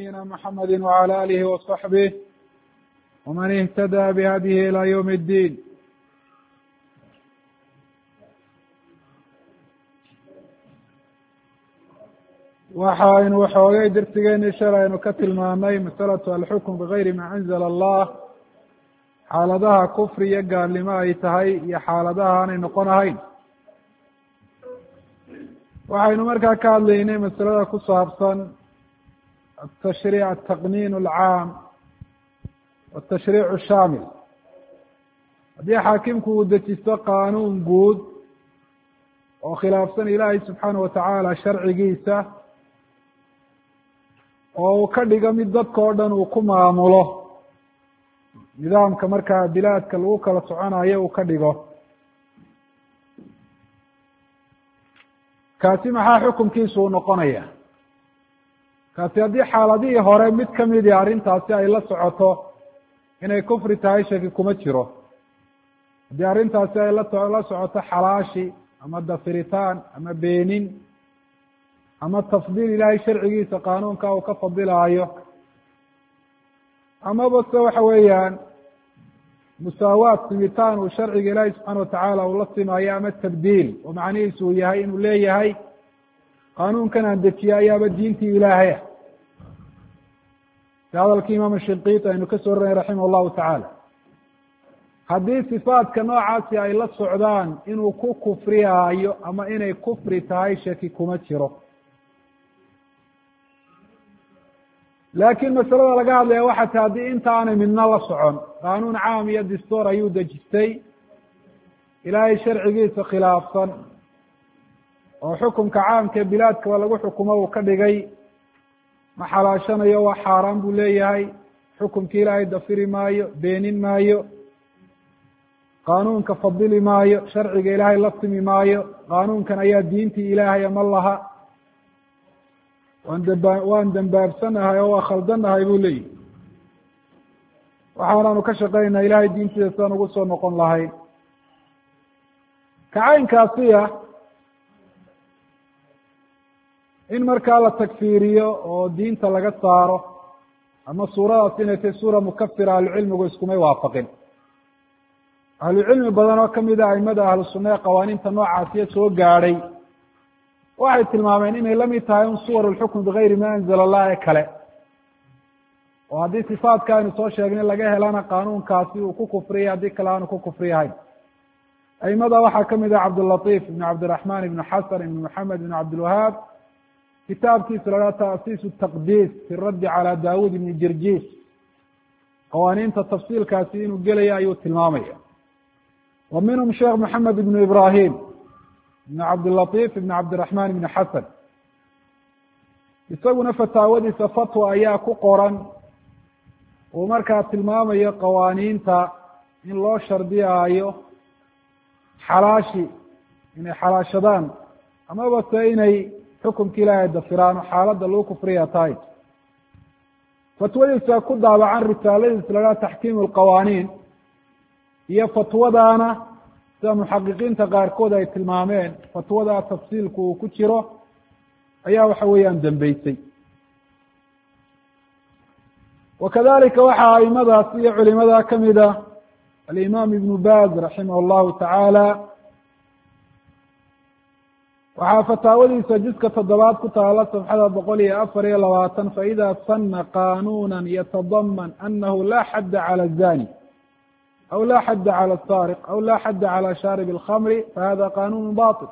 نبينا محمد وعلى آله وصحبه ومن اهتدى بهديه إلى يوم الدين. waxaynu waxoogay darsigeeni shalaynu ka tilmaamay masalatu alxukm bigayri ma anzala allah, xaaladaha kufri iyo gaalnimo ay tahay iyo xaaladaha aanay noqon ahayn. waxaynu markaa ka hadlaynay masalada ku saabsan atashriic ataqniin alcaam watashriic shaamil. haddii xaakimku uu dejisto qaanuun guud oo khilaafsan ilaahay subxaana watacaala sharcigiisa, oo uu ka dhigo mid dadka o dhan uu ku maamulo, nidaamka markaa bilaadka lagu kala soconayo uu ka dhigo, kaasi maxaa xukunkiisu uu noqonaya? kaasi haddii xaaladihii hore mid kamidi arrintaasi ay la socoto inay kufri tahay shaki kuma jiro. haddii arrintaasi ay la socoto xalaashi ama dafiritaan ama beenin ama tafdiil ilaahay sharcigiisa qaanuunka uu ka fadilaayo, amaba se waxa weeyaan musaawaad simitaan uu sharciga ilaahay subxaana watacaala uu la simaayo, ama tabdiil oo macnihiisu uu yahay inuu leeyahay qaanuunkan aan dejiya ayaaba diintii ilaahay ah. si hadalkii imaam shinqiiti aynu ka soo raray raximah llahu tacaala. haddii sifaadka noocaasi ay la socdaan inuu ku kufriyaayo ama inay kufri tahay shaki kuma jiro. laakiin masalada laga hadlaya waxaa tahay haddii inta aanay midna la socon, qaanuun caam iyo dastuur ayuu dejistay ilaahay sharcigiisa khilaafsan, oo xukunka caamka ee bilaadkaba lagu xukumo uu ka dhigay, ma xalaashanayo, waa xaaraan buu leeyahay, xukumkii ilaahay dafiri maayo, beenin maayo, qaanuunka fadili maayo, sharciga ilaahay la simi maayo, qaanuunkan ayaa diintii ilaahay ama laha, waan dambaabsanahay oo waa khaldanahay buu leeyihi. waxaanaanu ka shaqaynaa ilaahay diintiisa sidaan ugu soo noqon lahayn. kacaynkaasiya in markaa la takfiiriyo oo diinta laga saaro, ama suuradaas inay tahay suura mukafira, ahlucilmigu iskumay waafaqin. ahlucilmi badan oo kamid a aimada ahlu sunna ee qawaaniinta noocaasiya soo gaadhay waxay tilmaameen inay lamid tahay un suwar lxukm bigayri ma anzala allah ee kale, oo haddii sifaadka aynu soo sheegnay laga helana qaanuunkaasi uu ku kufriyay, haddii kale aanu ku kufriyahayn. aimada waxaa kamid ah cabdulatiif ibn cabdiraxman ibn xasan ibn maxamed ibn cabdilwahaab, kitaabkiisa la haha taasiisu taqdiis fi raddi cala daawud ibni jirjis, qawaaniinta tafsiilkaasi inuu gelaya ayuu tilmaamaya. wa minhum sheekh maxamed ibn ibrahim ibn cabdilatiif ibn cabdiraxman ibn xasan, isaguna fataawadiisa fatwa ayaa ku qoran, uu markaa tilmaamayo qawaaniinta in loo shardiyaayo xalaashi inay xalaashadaan, amaba se inay xukumka ilaahay dafiraan oo xaaladda lagu kufriya tahay. fatwadiisa ku daabacan risaaladiisa la haha taxkiim alqawaaniin, iyo fatwadaana sida muxaqiqiinta qaarkood ay tilmaameen fatwada tafsiilku uu ku jiro ayaa waxa weeyaan dambeysay. wakadalika waxaa aimadaas iyo culimada kamid a alimaam ibnu baz raximah llahu tacaala, waxaa fataawadiisa jiska 7 ku taala safxada 124, faida sana qanuuna yatadaman anahu la xadda calى الzani aw la xadda calى الsariq aw la xadda calى shaarib الkhamri fahada qanun baطil.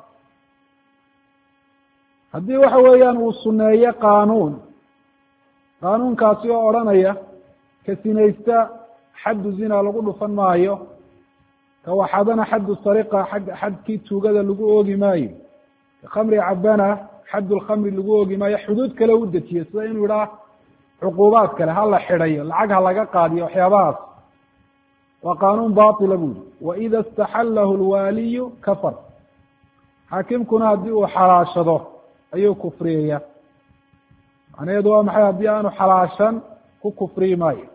haddii waxa weeyaan uu suneeyo qaanuunkaasi oo odhanaya ka sinaysta xaddu zina lagu dhufan maayo, ka waxadana xaddu sariqa xadkii tuugada lagu oogi maayo, ka khamri cabana xaddu lkhamri lagu oogi maayo, xuduud kale u dejiyo sida inuu idhaah cuquubaad kale ha la xidhayo, lacag ha laga qaadiyo, waxyaabahaas waa qaanuun baطila buli. waida istaxalahu lwaaliyu kafar, xaakimkuna haddii uu xalaashado ayuu kufriyaya. macnaheedu waa maxay? haddii aanu xalaashan ku kufriyi maayo.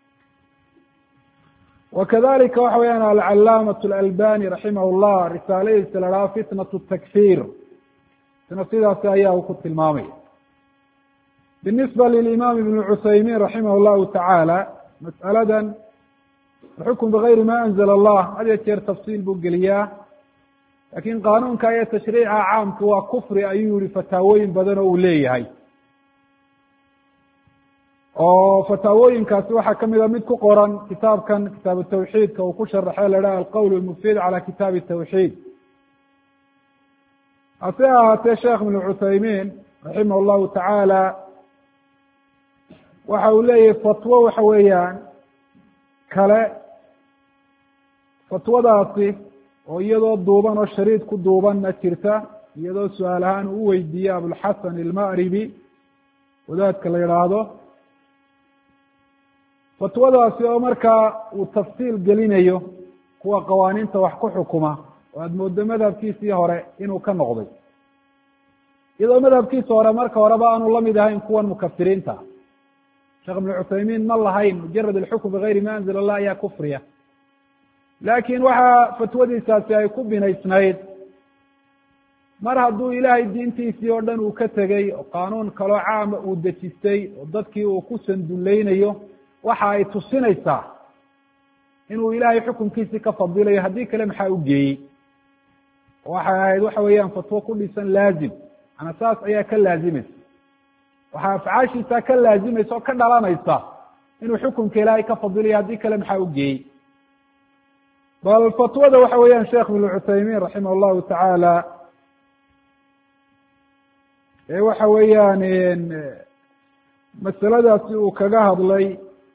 wakadalika waxa weyaan alcalaamaة اlalbani raximah llah risaaladiisa la dhaha fitnaة الtakfir, isna sidaasi ayaa uu ku tilmaamaya. بالنسبة للإمام ابن عثيمين رحمه الله تعالى مسألة الحكم بغير ما أنزل الله هذا jeer تفصيل buu geliyaa lakin qاnunka iyo تشhريica caamka waa kfri ayuu yihi fataawooyin badan oo uu leeyahay oo fataawooyinkaasi waxaa kamida mid ku qoran kitaabkan kitaab التwxيidka uu ku sharaxay la haha alqwl الmfid calى kitaabi التwxيid hase ahaatee sheekh iبn عثaymin raximah الlahu taعaalى waxa uu leeyahay fatwo waxa weeyaan kale fatwadaasi oo iyadoo duuban oo shariid ku duubanna jirta iyadoo su-aal ahaan uu weydiiyey abulxasan ilma'ribi wadaadka la yidhaahdo fatwadaasi oo markaa uu tafsiil gelinayo kuwa qawaaniinta wax ku xukuma oo aada mooddo madhabkiisii hore inuu ka noqday iyadoo madhabkiisa hore marka horeba aanu lamid ahayn kuwan mukafiriinta sheekh ibn cuthaymiin ma lahayn mujarad alxukm bigayri ma anzala allah ayaa kufriya laakiin waxaa fatwadiisaasi ay ku binaysnayd mar hadduu ilaahay diintiisii oo dhan uu ka tegey oo qaanuun kaloo caama uu dejistay oo dadkii uu ku sanduleynayo waxa ay tusinaysaa inuu ilaahay xukunkiisii ka fadilayo haddii kale maxaa u geeyey waxay ahayd waxa weeyaan fatwo ku dhisan laazim ana saas ayaa ka laazimaysa waxaa afcaashiisa ka laazimaysa oo ka dhalanaysa inuu xukunka ilaahay ka fadilayo haddii kale maxaa u geeyey bal fatwada waxa weeyaan sheekh ibn cuthaymin raximah allahu tacaala ee waxa weeyaan masaladaasi uu kaga hadlay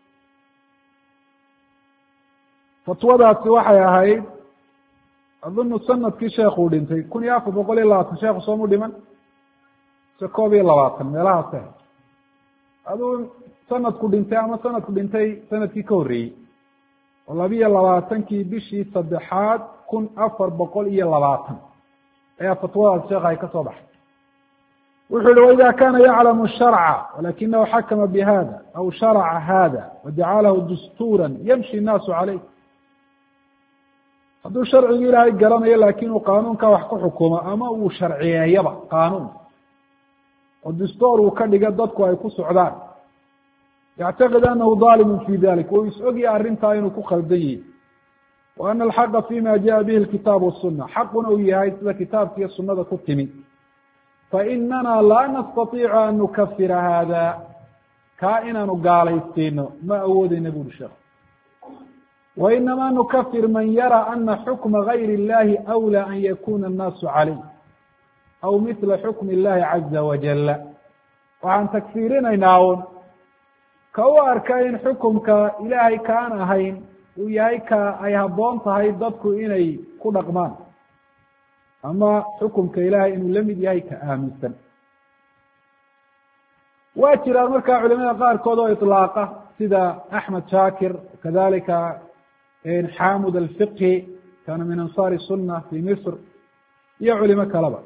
fatwadaasi waxay ahayd adunu sanadkii sheekuu dhintay kun iyo afar boqol iyo labaatan sheekhu soomu dhiman se koob iyo labaatan meelahaas ahayd aduu sanadku dhintay ama sanadku dhintay sanadkii ka horreeyey oo labiyo labaatankii bishii saddexaad kun afar boqol iyo labaatan ayaa fatwadaas sheekha ay ka soo baxay wuxuu yihi waida kana yaclamu sharca walakinahu xakama bihada aw sharaca hada wajacalahu dastuura yamshi الnaasu caleyh hadduu sharcigi ilaahay garanayo laakin uu qaanuunka wax ku xukumo ama uu sharciyeeyaba qaanuun oo dastoor uu ka dhiga dadku ay ku socdaan yactaqid anahu dalimu fi dalik wuu is ogya arrintaa inuu ku khaldan yihi wa ana alxaqa fima jaءa bihi lkitaab wasuna xaquna uu yahay sida kitaabka iyo sunada ku timi fainana laa nastatiicu an nukafira hada kaa inaanu gaalaysiino ma awoodeyna buri sheekh wainama nukafir man yara ana xukma gayr اllahi أwlى an yakuna الnaasu calayh aw mila xukm اllahi caza wajala waxaan tagfiirinaynaa un ka u arka in xukumka ilaahay kaan ahayn uu yahay ka ay habboon tahay dadku inay ku dhaqmaan ama xukumka ilaahay inuu la mid yahay ka aaminsan waa jiraan markaa culimada qaarkood oo iطlaaqa sida axmed shaakir kadalika xamud alfiqhi kana min ansaar الsuna fi misr iyo culimo kaleba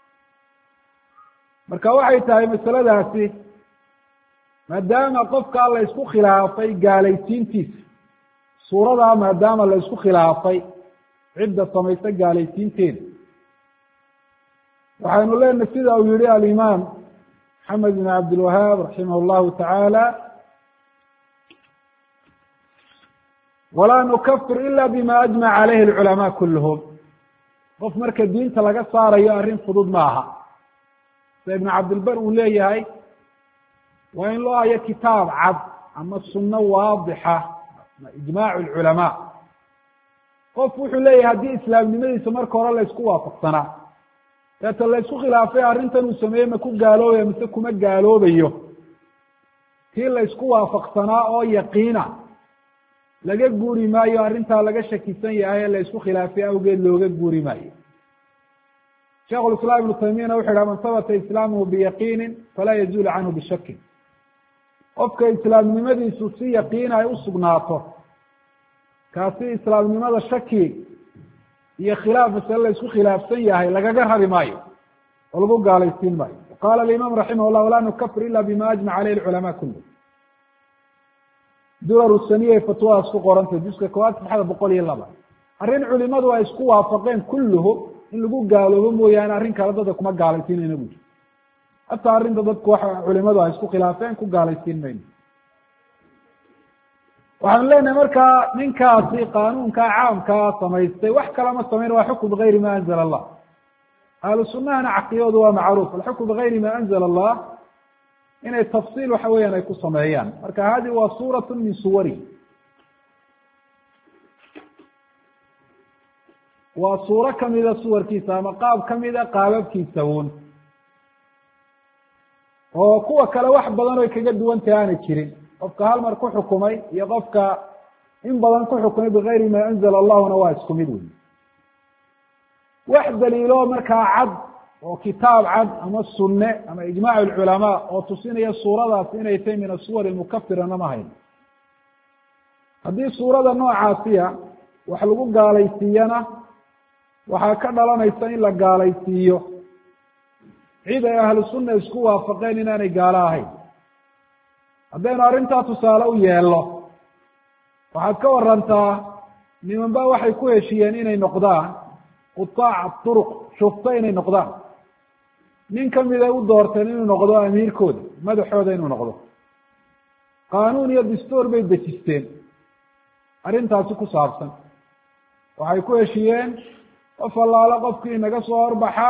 marka waxay tahay masaladaasi maadaama qofka la isku khilaafay gaalaysiintiisa suuradaa maadaama la isku khilaafay cidda samaysa gaalaysiinteeda waxaynu leenahay sida uu yihi alimaam maxamed bin cabdilwahaab raximah اllahu tacaala walaa nukafir ila bima ajmac calayhi alculamaa kulluhum qof marka diinta laga saarayo arrin fudud ma aha sida ibn cabdilbar uu leeyahay waa in loo hayo kitaab cad ama sunno waadixa ijmaacu lculamaa qof wuxuu leeyahay haddii islaamnimadiisa marka hore la isku waafaqsanaa deeta la isku khilaafay arrintan uu sameeyey ma ku gaaloobaya mise kuma gaaloobayo kii la isku waafaqsanaa oo yaqiina laga guuri maayo arrintaa laga shakisan yahay ee la isku khilaafay awgeed looga guuri maayo sheikh lislaam ibnu taymiyana wuxu yidhaha man sabata islaamuhu biyaqiinin falaa yazuulu canhu bishakin qofka islaamnimadiisu si yaqiina ay usugnaato kaasi islaamnimada shaki iyo khilaaf masale la isku khilaafsan yahay lagaga rari maayo oo lagu gaalaysiin maayo qala alimaam raximah llah walaa nukafir ila bima ajmac caleyhi lculamaa kullu durar saniya fatwadaas ku qorantay juska koowaad saxada boqol iyo laba arrin culimadu ay isku waafaqeen kulluhu in lagu gaaloobo mooyaane arrin kale dadka kuma gaalaysiinayna buji hataa arrinta dadku waxa culimadu ay isku khilaafeen ku gaalaysiin mayno. waxaanu leenahay markaa ninkaasi qaanuunkaa caamkaa samaystay wax kalama samayn, waa xukm bigayri ma anzala allah. ahlu sunahana caqidoodu waa macruuf, alxukm bigayri ma anzala allah inay tafsiil waxa weeyaan ay ku sameeyaan. marka hadi waa suurat min suwari, waa suuro kamida suwarkiisa ama qaab kamida qaababkiisa un, oo kuwa kale wax badan oy kaga duwantahay aanay jirin. qofka hal mar ku xukumay iyo qofka in badan ku xukumay bigayri ma anzala allahuna waa isku mid wey. wax daliilo markaa cad oo kitaab cad ama sunne ama ijmaac alculamaa oo tusinaya suuradaas inay tahay min asuwar mukafirana ma hayn. haddii suurada noocaasiya wax lagu gaalaysiiyana waxaa ka dhalanaysa in la gaalaysiiyo cid ay ahlu sunna isku waafaqeen inaanay gaalo ahayn. haddaynu arrintaa tusaale u yeelno, waxaad ka warantaa niman ba waxay ku heshiyeen inay noqdaan qutaac turuq, shufta inay noqdaan. nin kamida u doorteen inuu noqdo amiirkooda, madaxooda inuu noqdo. qaanuun iyo dastuur bay dejisteen arrintaasi ku saabsan. waxay ku heshiyeen qof allaala qofkii naga soo horbaxa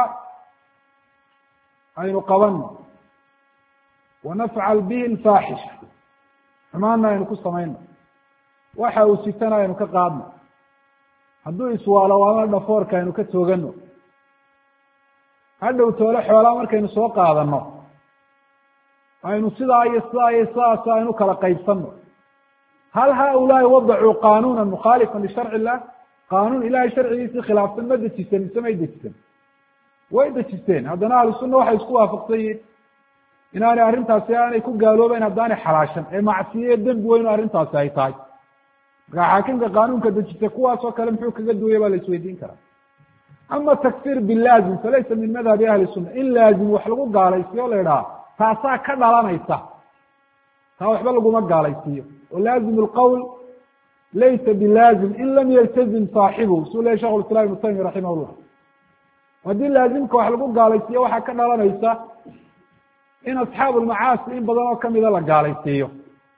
aynu qabanno, wanafcal bihi alfaaxisha, xumaana aynu ku samayno, waxa uu sitana aynu ka qaadno, hadduu iswaalo waalana dhafoorka aynu ka toogano, hadhow toole xoolaa markaynu soo qaadano aynu sidaa iyo sidaa iyo sidaas aynu kala qaybsano. hal haulaai wadacuu qaanuuna mukhaalifan lisharci illah, qaanuun ilahay sharcigiisii khilaafsan ma dejiseen mise may dejiseen? way dejisteen. haddana ahlu sunna waxay isku waafaqsan yihiin inaanay arrintaasi aanay ku gaaloobeyn haddaanay xalaashan, ee macsiye dembi weyn arrintaasi ay tahay. markaa xaakimka qaanuunka dejista kuwaas oo kale muxuu kaga duwaya baa la isweydiin karaa. ama takfir bilaazim falaysa min madhabi ahli sunna, in laazim wax lagu gaalaysiiyo o la idhaha taasaa ka dhalanaysa, taa waxba laguma gaalaysiiyo. oo laazim lqowl laysa bilaazim in lam yaltazim saaxibuhu, suu lehy shekh islam ibnu taymiya raximah llah. haddii laazimka wax lagu gaalaysiiyo waxaa ka dhalanaysa in asxaabu lmacaasi in badan oo kamida la gaalaysiiyo.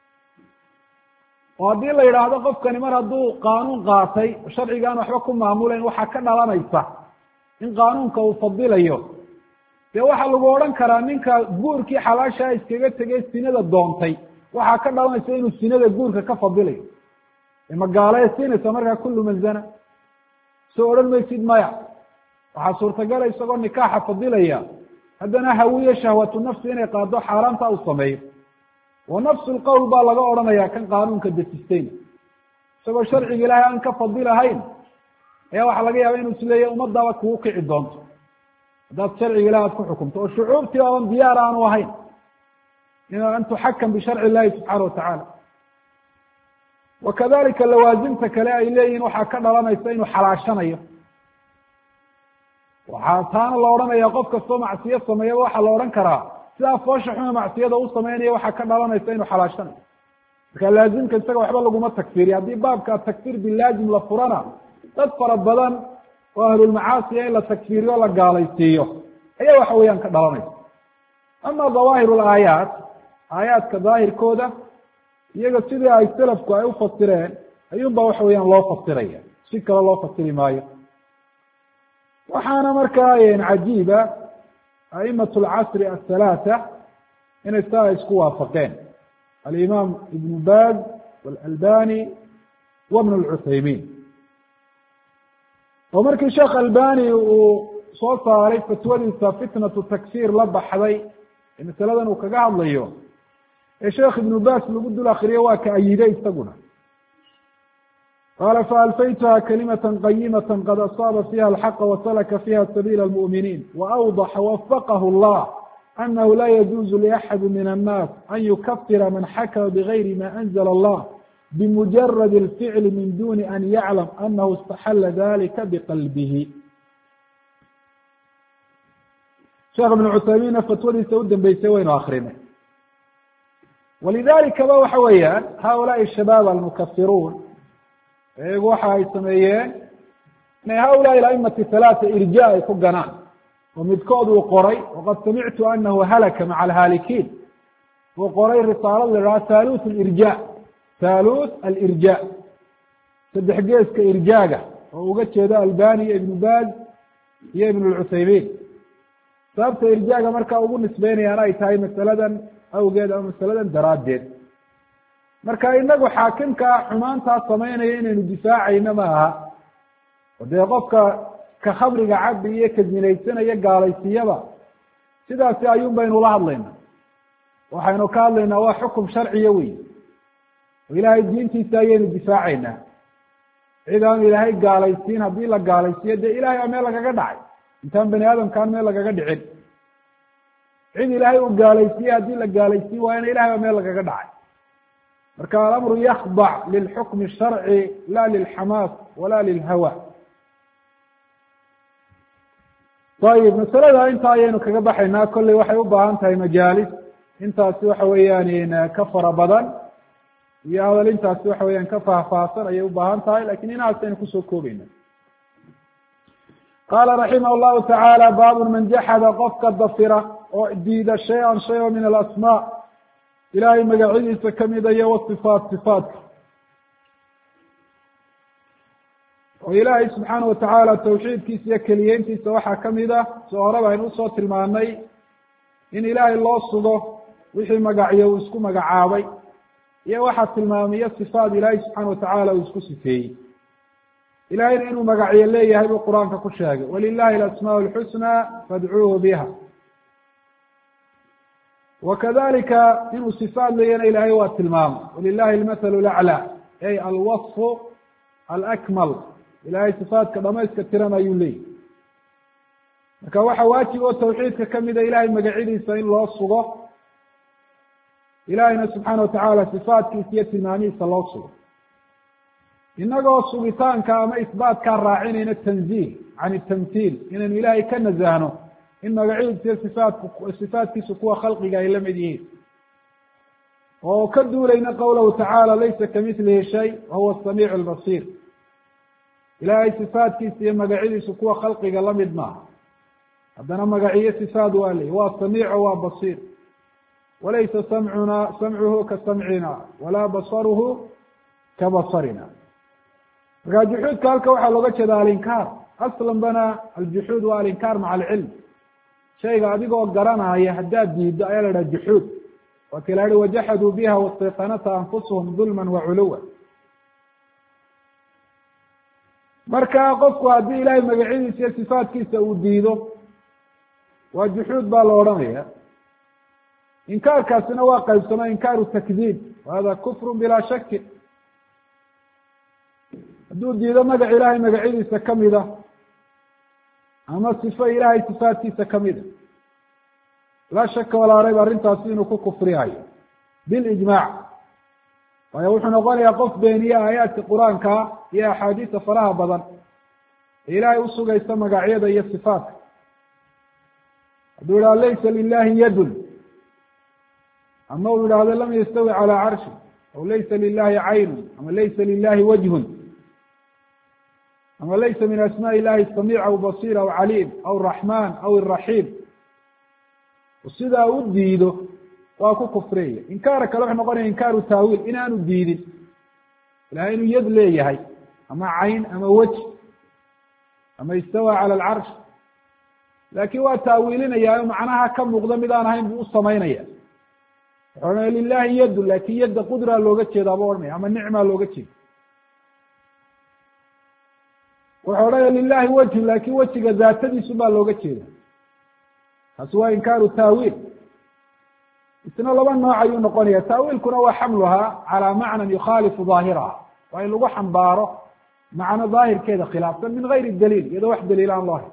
oo haddii la yidhaahdo qofkani mar hadduu qaanuun qaatay sharcigaan waxba ku maamulayn, waxaa ka dhalanaysa in qaanuunka uu fadilayo. dee waxaa lagu odhan karaa ninka guurkii xalaashaa iskaga tegay sinada doontay, waxaa ka dhalanaysa inuu sinada guurka ka fadilayo. ma gaalaysiinaysa markaa kullu man zana? soo odhan maysid maya. waxaa suurtagala isagoo nikaaxa fadilaya haddana hawiye shahwatu nafsi inay qaado xaaraanta uu sameeyo. wa nafsu lqowl baa laga odhanaya kan qaanuunka dejisteyn, isagoo sharciga ilaahay aan ka fadilahayn ayaa waxaa laga yaaba inuu isleeyahy ummadaba kugu kici doonto haddaad sharciga ilahi aad ku xukumto, oo shucuubtii ooban diyaar aanu ahayn an tuxakam bisharci illahi subxaana watacaala. wakadalika lawaazimta kale ay leeyihin waxaa ka dhalanaysa inuu xalaashanayo. waxaa taana la odhanaya qof kastoo macsiyo sameeyaba waxaa la odhan karaa sidaa foosha xuma macsiyada u sameynaya waxaa ka dhalanaysa inuu xalaashanayo. marka laazimka isaga waxba laguma takfiriyo. haddii baabka takfir bilaazim la furana dad fara badan oo ahlulmacaasiya in la takfiriyo la gaalaysiiyo ayaa waxa weeyaan ka dhalanaysa. ama dawaahir laayaat, aayaadka daahirkooda iyaga sidii ay salafku ay ufasireen ayuunba waxa weeyaan loo fasiraya, si kale loo fasiri maayo. waxaana markaa cajiiba a'imat lcasri athalaatha inay saa isku waafaqeen, alimaam ibnu baz walalbani wa bn lcuthaymin. oo markii sheekh albani uu soo saaray fatwadiisa fitnatu takfir la baxday ee masaladan uu kaga hadlayo, ee sheekh ibnu bas lagu dul akriyo waa ka ayiday isaguna. qala faalfaytuha kalimata qayimata qad asaaba fiha alxaqa wasalaka fiha sabiila almu'miniin waawdaxa wafaqahu allah anahu la yajuuzu liaxadi min annaas an yukafira man xakama bigayri ma anzla allah bimujarad alficli min duni an yaclam anahu istaxala dalika biqalbihi. sheekh ibnu cuthaymiinna fatwadiisa u dambeysay waynu akrinay. walidalika ba waxa weeyaan haulaai shabaab almukafiruun iyagu waxa ay sameeyeen inay haulaai aimati halaata irja ay ku ganaan oo midkood uu qoray waqad samictu anahu halaka maca alhaalikiin uu qoray risaalad la idhaha thaluth alirja thaluth alirja saddex geeska irjaaga oo uga jeedo albani iyo ibnu baaz iyo ibn lcuthaymiin sababta irjaaga markaa ugu nisbeynayaan ay tahay masaladan awgeed ama masaladan daraaddeed marka inagu xaakimkaa xumaantaa samaynaya inaynu difaacayno ma aha o dee qofka ka khamriga cabi iyo ka zinaysanaya gaalaysiiyaba sidaasi ayuun baynu la hadlaynaa waxaynu ka hadlaynaa waa xukum sharciya wey oo ilaahay diintiisa ayaynu difaacaynaa cid aan ilaahay gaalaysiin haddii la gaalaysiiyo dee ilahay aa meel lagaga dhacay intaan bani aadamkaan meel lagaga dhicin cid ilaahay uu gaalaysiiyey haddii la gaalaysiin waayana ilahay baa meel lagaga dhacay marka alamru yakdac lilxukmi sharci la lilxamaas wala lilhawa ayib masalada intaa ayaynu kaga baxaynaa kolley waxay u baahan tahay majaalis intaasi waxa weeyaan ka fara badan iyo hadal intaasi waxa weeyaan ka faahfaahsan ayay u baahan tahay lakin inahaas aynu kusoo koobayna qaala raximah llahu tacaala baabun man jaxada qofka dafira oo diida shay-an shay o min alasmaa ilahay magacyadiisa kamida iyo wasifaat sifaatka oo ilaahay subxaana watacaala tawxiidkiisa iyo keliyeyntiisa waxaa kamid ah soo horeba aynu usoo tilmaanay in ilaahay loo sugo wixii magacyo uu isku magacaabay iyo waxaa tilmaamiyo sifaat ilaahay subxaana watacaala uu isku sifeeyey ilahayna inuu magacyo leeyahay buu qur-aanka ku sheegay walilahi alasmaa alxusnaa fadcuuhu biha wakadalika inuu sifaat leeyahna ilaahay waa tilmaamay walilahi almathalu laclaa ay alwasfu alakmal ilahay sifaatka dhamayska tiran ayuu leeyahy marka waxaa waajib oo tawxiidka kamida ilahay magacyadiisa in loo sugo ilahayna subxaana watacaala sifaatkiisa iyo tilmaamihiisa loo sugo inagoo sugitaanka ama isbaatkaa raacinayna tanziih can itamhiil inaynu ilaahay ka nasahno in magacyadiisa iyo sifaatkiisu kuwa khalqiga ay la mid yihiin oo ka duulayna qowlahu tacaala laysa kamilihi shay wahuwa asamiic albasiir ilaahay sifaatkiisa iyo magacyadiisu kuwa khalqiga la mid maaha haddana magaciyo sifaat waa leeyi waa samiico waa basiir walaysa samcuhu ka samcina walaa basaruhu ka basarina markaa juxuudka halka waxaa looga jeeda alinkaar aslan bana aljuxuud waa alinkaar maca alcilm shayga adigoo garanaya haddaad diiddo ayaa la dhaha juxuud waa kii la yihi wajaxaduu biha wastayqanata anfusuhum dulman waculuwa marka qofku haddii ilaahay magacyadiisa iyo sifaatkiisa uu diido waa juxuud baa la odhanaya inkaarkaasina waa qaybsamo inkaaru takdiib wahada kufru bilaa shaki hadduu diido magac ilaahay magacyadiisa kamida ama sifo ilaahay sifaatkiisa kamida laa shaka walaa rayb arrintaasi inuu ku kufrihayo bilijmaac waayo wuxuu noqonayaa qof beeniye aayaadka qur-aanka iyo axaadiisa faraha badan ee ilaahay usugaysa magacyada iyo sifaatka hadduu idhaha laysa lilahi yadun ama uu yidhaahdo lam yastawi calaa carshi aw laysa lilahi caynun ama laysa lilahi wajhun ama laysa min asmaa illahi samiic aw basiir aw caliim aw raxmaan aw iraxiim sidaa u diido waa ku kufreeya inkaara kale wuxuu noqonaya inkaaru taawiil inaanu diidin ilahay inuu yad leeyahay ama cayn ama weji ama istawa cala alcarsh laakin waa taawiilinaya macnaha ka muuqda mid aan ahayn buu u samaynaya wuxuu odhanaya lilahi yadun lakin yadda qudraa looga jeedaa buu odhanaya ama nicmaa looga jeeda wuxuu odhanaya lilahi wejhu lakin wejiga daatadiisu baa looga jeeda kaasi waa inkaaru taawiil isna laba nooc ayuu noqonaya taawiilkuna waa xamluhaa calaa macnan yukhaalifu daahiraha waa in lagu xambaaro macno daahirkeeda khilaafsan min gayri daliil iyadoo wax daliil aan loo hay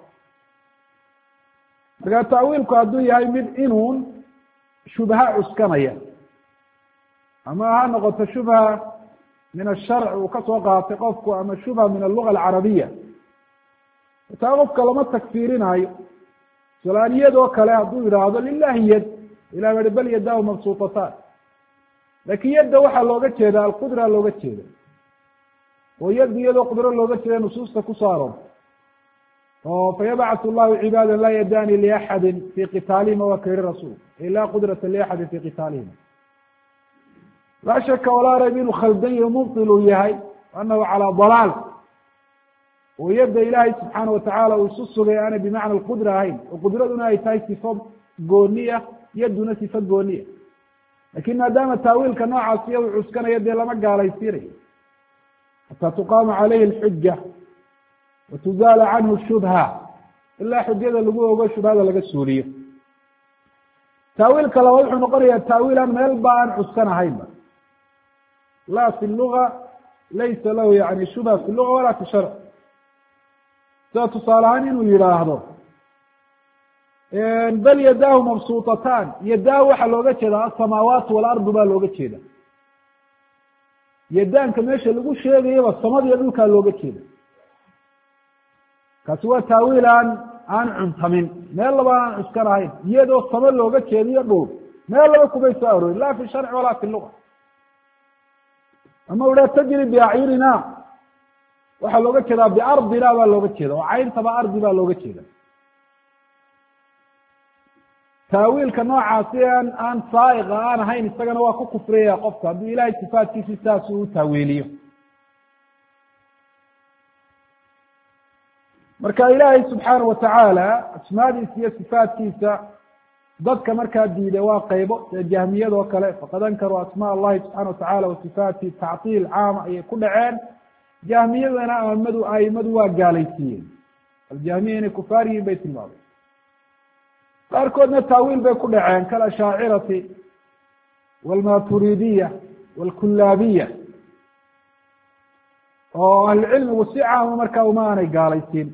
marka taawiilku hadduu yahay mid inuun shubha cuskanaya ama ha noqoto shubha min asharc uu kasoo qaatay qofku ama shubha min alluga alcarabiya taa qofka lama takfiirinayo solaaniyadoo kale hadduu yidhaahdo lilahi yad ilah ba bal yadahu mabsuutataan lakin yadda waxaa looga jeeda alqudra looga jeeda oo yad iyadoo qudro looga jeeda nusuusta kusoo aroortay oo fayabcث الlahu cibaada laa yadani liaxadi fi qitaalihim waa ka yihi rasuul laa qudrata liaxadi fi qitaalihim laa shaka walaa rayb inuu khaldan yahi mubطil uu yahay anahu calى ضalaal oo yadda ilaahay subxaana watacaala uu isu sugay aanay bimacna qudra ahayn oo qudraduna ay tahay sifo gooniya yadduna sifo gooniya lakin maadaama taawiilka noocaasiya uu cuskanayo dee lama gaalaysiinayo xataa tuqaama calayhi اlxuja watuzaala canhu shubha ilaa xujada lagu ogo shubhada laga suuliyo taawiilka labaad wuxuu noqonayaa taawiilan meel ba aan cuskan ahaynba la fi luga laysa lahu yani shubha fi luga walaa fi sharc sida tusaale ahaan inuu yidhaahdo bal yadaahu mabsuutatan yadaahu waxaa looga jeeda asamaawaat walardu baa looga jeeda yadaanka meesha lagu sheegayaba samadiyo dhulkaa looga jeeda kaasi waa taawiil aan cuntamin meel laba aan cuskan ahayn iyadoo samo looga jeediyo dhul meel laba kumay soo aroorin la fi sharci walaa fi luga ama uha tajri biacyunina waxaa looga jeedaa biardina baa looga jeeda oo cayntaba ardi baa looga jeeda taawiilka noocaasi aan saaiqa aan ahayn isagana waa ku kufriyaya qofka haddii ilahay sifaatkiisi saas uu taawiiliyo marka ilaahay subxaana watacaala asmaadiisa iyo sifaatkiisa dadka markaa diiday waa qaybo sida jahmiyadoo kale faqad ankaruu asmaa allahi subxana watacaala wasifaati tactiil caama ayay ku dhaceen jahmiyadana aimadu waa gaalaysiiyeen aljahmiya inay kufaar yihiin bay tilmaameen qaarkoodna taawiil bay ku dhaceen kalashaacirati walmaturidiya walkulaabiya oo ahlucilmigu si caama markaa uma aanay gaalaysiin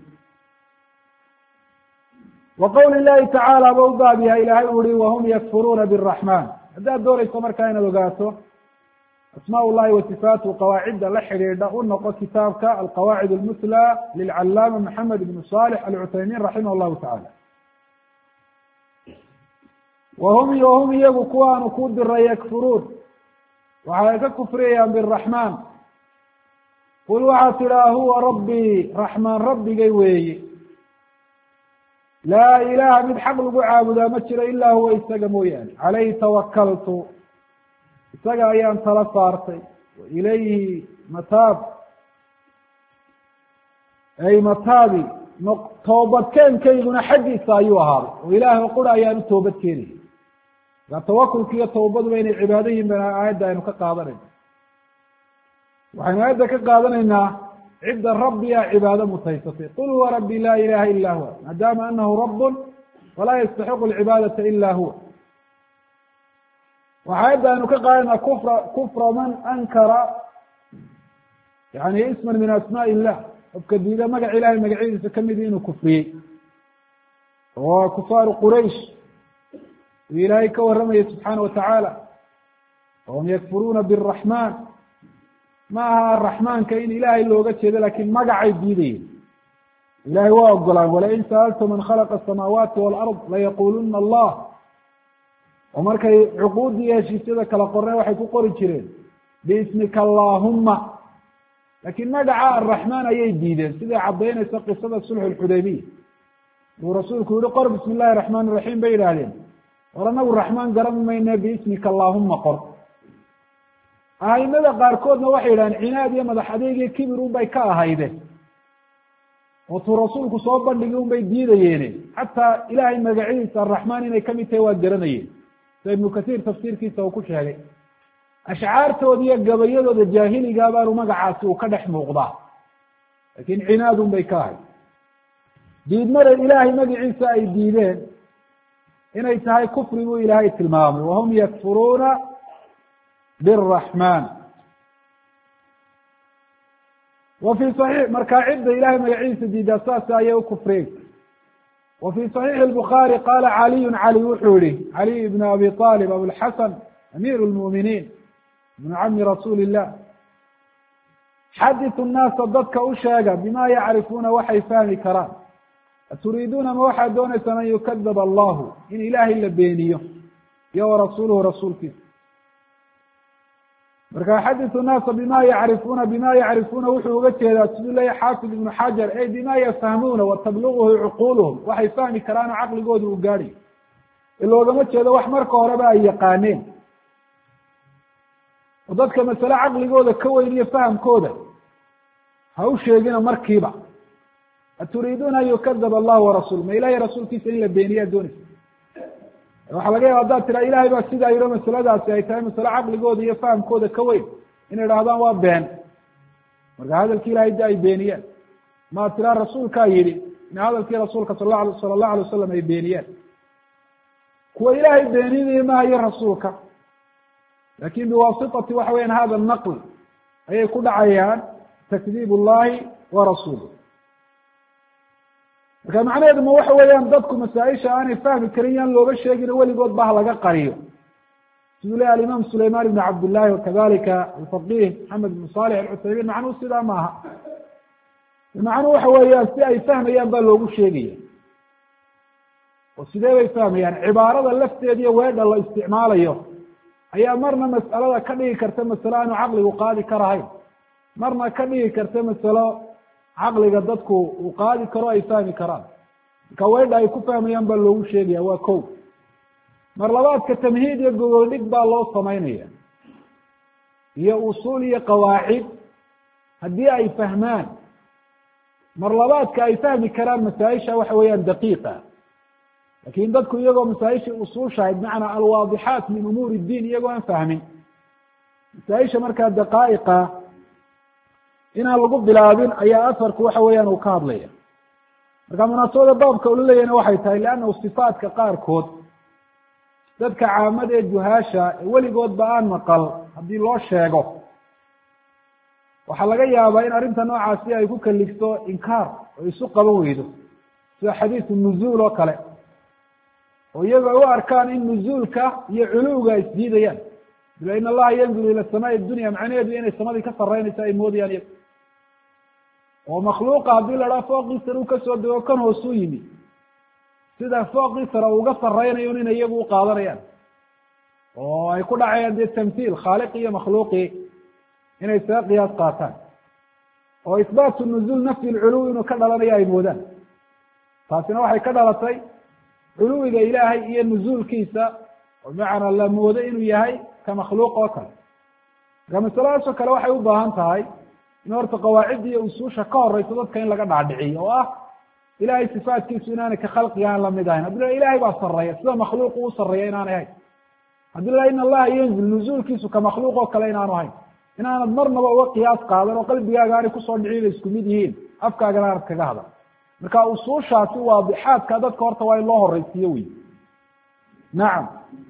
wa qowli llahi tacaala ba u baab yahay ilaahay u uhi wahum yakfuruuna biraxman haddaad doonayso markaa inaad ogaato asmaa llahi wa sifaatu qawaacidda la xidhiidha u noqo kitaabka alqawaacid almutlى lilcalaama maxamed ibn salix alcuthaymin raximah llahu tacaala wahum iyagu kuwaanu ku diray yakfuruun waxay ka kufriyayaan biraxmaan qul waxaa tidhaha huwa rabbii raxmaan rabbigay weeye laa ilaha mid xaq lagu caabudaa ma jiro ilaa huwa isaga mooyaane calayhi tawakaltu isaga ayaan tala saartay wa ilayhi mataab ay mataabi toobadkeenkayguna xaggiisa ayuu ahaaday oo ilaahay qura ayaan u toobad keenaya maa tawakulka iyo tawbaduba inay cibaado yihin bana aayadda aynu ka qaadanayna waxaynu aayadda ka qaadanaynaa cidda rabbiga cibaado mutaysatay qul huwa rabbi laa ilaha ila huwa maadaama anahu rabbun walaa yastaxiqu alcibaadata ila huwa waxa aayadda aynu ka qaadanaa kufra man ankara yani isman min asmaa illah qofka diida magac ilahay magacyadiisa kamidi inuu kufriyey waa kufaaru quraysh uu ilaahay ka warramaya subxaana watacaala wahum yakfuruuna biraxmaan ma aha araxmaanka in ilaahay looga jeedo lakin magacay diidayeen ilahay waa ogolaan walain sa'altu man khalaqa asamaawaati walard layaquluna allah oo markay cuquuddii iyo heshiisyada kala qorneen waxay ku qori jireen biismika allahuma lakin magaca araxmaan ayay diideen siday caddaynaysa qisada sulxu lxudaybiya uu rasuulku yihi qor bismi illahi raxmaan iraxiim bay yidhaahdeen war anagu raxmaan garan mayne biismika allahuma qor aimada qaarkoodna waxay yidhahdeen cinaad iyo madax adeeg iyo kibir un bay ka ahaydeen oo tuu rasuulku soo bandhigi un bay diidayeene xataa ilahay magacyadiisa araxmaan inay kamid tahay waa garanayeen sida ibnu kasiir tafsiirkiisa uu ku sheegay ashcaartooda iyo gabayadooda jaahiligaa baanu magacaasi uu ka dhex muuqdaa lakin cinaad un bay ka ahayd diidmada ilaahay magaciisa ay diideen inay tahay kufri buu ilaahay tilmaamay wahum yakfuruuna biraxmaan wa fi صaxiix markaa cidda ilahay magaciisa diidaa saas ayay u kufreen wa fi صaxiixi الbukhaari qaala caliyu cali wuxuu yihi caliy ibn abi طalib abulxasan amiir اlmu'miniin ibnu cami rasuuli illah xadiثu الnaasa dadka u sheega bima yacrifuuna waxay fahmi karaan aturiiduuna ma waxaad doonaysaan an yukadab allahu in ilaahay la beeniyo iyo warasuuluhu rasuulkiisa marka xadiثu الnaasa bima yacrifuuna wuxuu uga jeedaa siduu leeyahy xaafid ibnu xajar ey bima yafhamuuna watabluguhu cuquuluhum waxay fahmi karaanoo caqligooda uu gaadhayo iloogama jeedo wax marka horeba ay yaqaaneen oo dadka masale caqligooda ka weyn iyo fahamkooda ha u sheegina markiiba aturiiduuna an yukadaba allahu warasuul ma ilahay rasuulkiisa in la beeniyaa doonaysa waxaa laga yaaba haddaad tiraa ilahay baa sidaa yidho masaladaasi ay tahay masale caqligooda iyo fahamkooda ka weyn inay idhahdaan waa been marka hadalki ilahay da ay beeniyeen ma tiraa rasuulkaa yidhi in hadalkii rasuulka sala allahu alay wasalam ay beeniyeen kuwa ilaahay beeninayo maayo rasuulka lakin biwasitati waxa weyan hada naql ayay ku dhacayaan takdiib ullahi wa rasuulih marka macnaheedu ma waxa weeyaan dadku masaaisha aanay fahmi karin yaan looga sheegin weligood ba halaga qariyo siduu leeyahy alimaam sulayman ibn cabdillahi wakadalika alfaqih maxamed ibn salix alcuthaymin macnuhu sidaa maaha macnuhu waxa weeyaan si ay fahmayaan baa loogu sheegaya oo sidee bay fahmayaan cibaarada lafteeda iyo weedha la isticmaalayo ayaa marna mas'alada ka dhigi karta masalo aanu caqligu qaadi karahayn marna ka dhigi karta masalo caqliga dadku uu qaadi karo ay fahmi karaan marka weedha ay ku fahmayaan baa loogu sheegaya waa kow mar labaadka tamhiid iyo gogoldhig baa loo samaynaya iyo usuul iyo qawaacid haddii ay fahmaan mar labaadka ay fahmi karaan masaaisha waxa weeyaan daqiiqa lakin dadku iyagoo masaaishii usuushahay bimacnaa alwaadixaat min umuuri diin iyagoo aan fahmin masaaisha markaa daqaa'iqa inaan lagu bilaabin ayaa afarku waxa weeyaan uu ka hadlaya marka munaasabada baabka ula leeyahna waxay tahay liannahu sifaatka qaarkood dadka caamada ee juhaasha ee weligoodba aan maqal haddii loo sheego waxaa laga yaabaa in arrinta noocaasi ay ku kaligto inkaar oo isu qaban weydo sida xadiisu nuzuul oo kale oo iyago ay u arkaan in nuzuulka iyo culuwga ay isdiidayaan ila in allaha yanzuru ila samaai dunya macnaheedu inay samadii ka saraynayso ay moodayaan iyago oo makhluuqa haddii la dhaha fooqiisana uu kasoo dego kan hoosuu yimi sida fooqiisana uga saraynayo inay iyagu u qaadanayaan oo ay ku dhacayaan dee tamhiil khaaliqi iyo makhluuqi inay isaga qiyaas qaataan oo isbaatu nuzuul nafyi lculuw inuu ka dhalanayo ay moodaan taasina waxay ka dhalatay culuwiga ilaahay iyo nuzuulkiisa oo bimacnaa la moodo inuu yahay ka makhluuq oo kale marka masaladaasoo kale waxay u baahan tahay in horta qawaacidda iyo usuusha ka horeyso dadka in laga dhaadhiciyo oo ah ilahay sifaatkiisu inaanay ka khalqiga aan lamid ahayn haddii la ilahay baa sareeya sida makhluuq uu sareeya inaanay ahayn haddii la in allaha yanzil nuzuulkiisu ka makhluuq oo kale inaanu ahayn inaanad marnaba uga qiyaas qaadan oo qalbigaaga aanay kusoo dhicin isku mid yihiin afkaagana aanad kaga hadal marka usuushaasi waadixaadka dadka horta waa in loo horeysiiyo wey nacam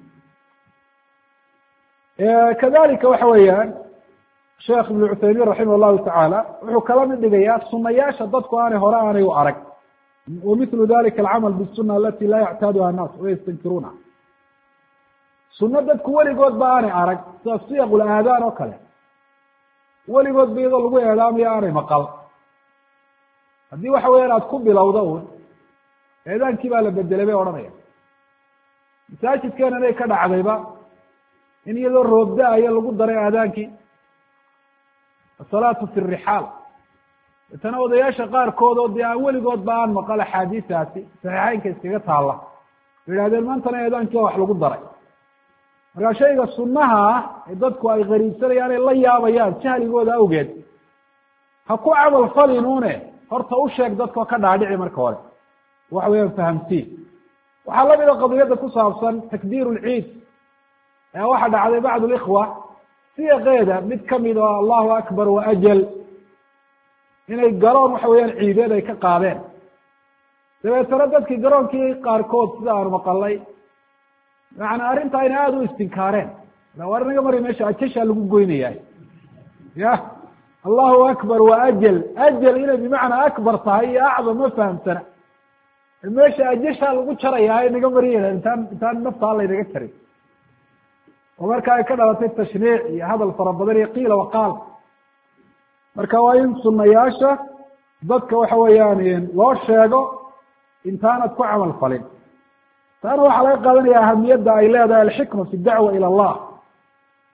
kadalika waxa weeyaan sheekh ibn cuthaymin raximah llahu tacaala wuxuu kala mid dhigayaa sunayaasha dadku aanay hore aanay u arag wamilu dalika alcamal bisuna alati laa yactaaduha annaas wayastankiruuna suno dadku weligood ba aanay arag sida siyaq ulaadaan oo kale weligood ba iyadoo lagu eedaamayo aanay maqal haddii waxa weeyaan aada ku bilowda un eedaankii baa la bedelay bay odhanaya masaajidkeena inay ka dhacdayba in iyadoo roobda-aya lagu daray aadaankii asalaatu fi rixaal itana odayaasha qaarkood oo dee aan weligoodba aan maqal axaadiisaasi saxiixeynka iskaga taalla yidhahdeen maantana eedaankii wax lagu daray markaa shayga sunnaha ah ee dadku ay qariibsanayaan ay la yaabayaan jahligooda awgeed ha ku camal falinuune horta u sheeg dadkao ka dhaadhici marka hore waxa weeyaan fahamsiin waxaa lamida qadiyadda ku saabsan takbiir lciid ee waxa dhacday bacd likhwa siyaqeeda mid kamid oo allahu akbar waajal inay garoon waxa weeyaan ciideed ay ka qaadeen dabeetana dadkii garoonkii qaarkood sida aanu maqalay macnaa arrinta ayna aada u istinkaareen war inaga mari meesha ajashaa lagu goynayaa ya allahu akbar waajal ajal inay bimacnaa akbar tahay iyo acdam ma fahamsana meesha ajashaa lagu jarayaa inaga mariya intaan naftaa laynaga jarin oo marka ay ka dhalatay tashniic iyo hadal fara badan iyo qiila waqaal marka waa in sunayaasha dadka waxa weeyaan loo sheego intaanad ku camal falin taana waxaa laga qaadanaya ahamiyadda ay leedahay alxikma fi dacwa ila allah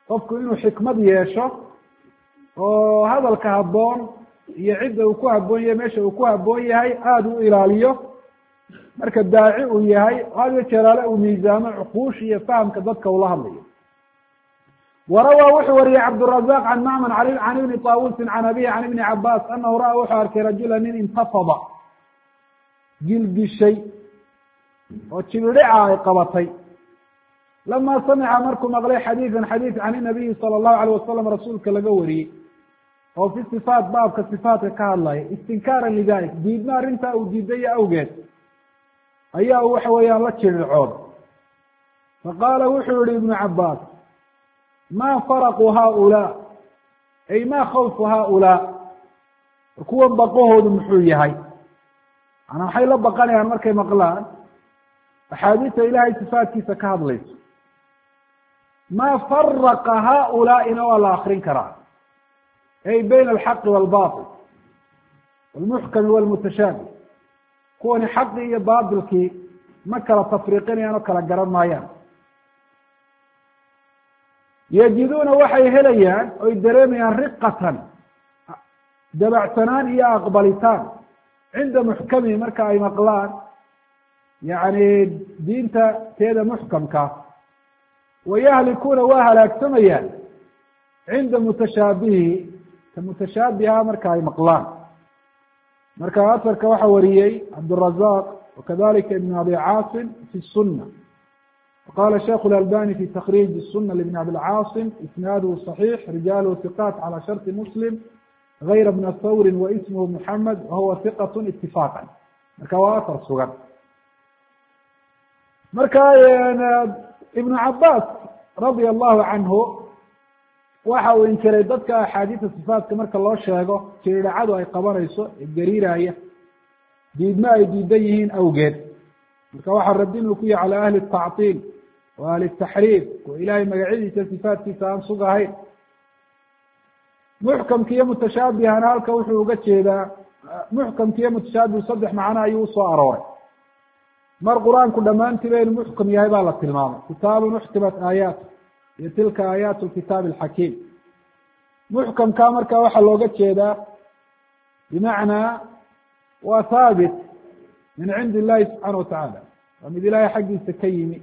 qofku inuu xikmad yeesho oo hadalka habboon iyo cidda uu ku habboon yahay meesha uu ku habboon yahay aada u ilaaliyo marka daaci uu yahay hadiyo jeeraale uu miisaamo cuquush iyo fahamka dadka ula hadlayo warawaa wuxuu wariyey cabdالرaزاq can macmar can ibni طawusin can abihi can ibni cabaas anahu ra'a wuxuu arkay rajula nin intafada gilgishay oo jibidhica ay qabatay lama samica markuu maqlay xadiiثan xadiiث can الnabiyi salى الlahu عalيه wasalam rasuulka laga wariyey oo fi صifaat baabka صifaatka ka hadlaya istinkaara lidalik diidma arrintaa uu diidayo awgeed ayaa u waxa weeyaan la jibicooda faqaala wuxuu yihi ibnu cabaas ma farqu haulaa ay ma khawfu haulaa kuwan baqahoodu muxuu yahay manaa maxay la baqanayaan markay maqlaan axaadiista ilaahay sifaatkiisa ka hadlayso ma faraqa haulaa'ina waa la akrin karaa ay bayna alxaqi waalbatil walmuxkami walmutashaabih kuwani xaqii iyo baatilkii ma kala tafriiqinayaan oo kala garan maayaan yajiduuna waxay helayaan oy dareemayaan riqatan dabacsanaan iyo aqbalitaan cinda muxkamihi marka ay maqlaan yani diinta teeda muxkamka wayahlikuuna waa halaagsamayaan cinda mutashaabihi ka mutashaabiha marka ay maqlaan marka asarka waxa wariyey cabdالرaزاq wakadalika ibn abi caasim fi الsuna وqala sheikh األbاني في تkريج السنة لبن abi الcاaصم isناadه صحيح رijاlه ثقاt عalى شhرط مسلم غayr بن thawr واسmه محمد وhuوa ثقة اتفاقا marka waa asr sugan marka iبن cabاs radي الlahu عanهu waxa uu inkiray dadka axaadiista صifaatka marka loo sheego jiridhacadu ay qabanayso ee gariiraya diidma ay diidan yihiin awgeed marka waxaa radin uu ku yahy calى ahli التacطiil wa ahli الtaxriif oo ilahay magacyadiisa sifaatkiisa aan sugahayn muxkamka iyo mutashaabihana halka wuxuu uga jeedaa muxkamka iyo mutashaabihu saddex macno ayuu usoo arooray mar qur-aanku dhammaantiiba inuu muxkam yahay baa la tilmaamay kitaabun uxkimat aayaat iyo tilka aayaat lkitaab alxakiim muxkamka marka waxaa looga jeedaa bimacnaa waa haabit min cindi illahi subxaana watacaala waa mid ilaahay xaggiisa ka yimi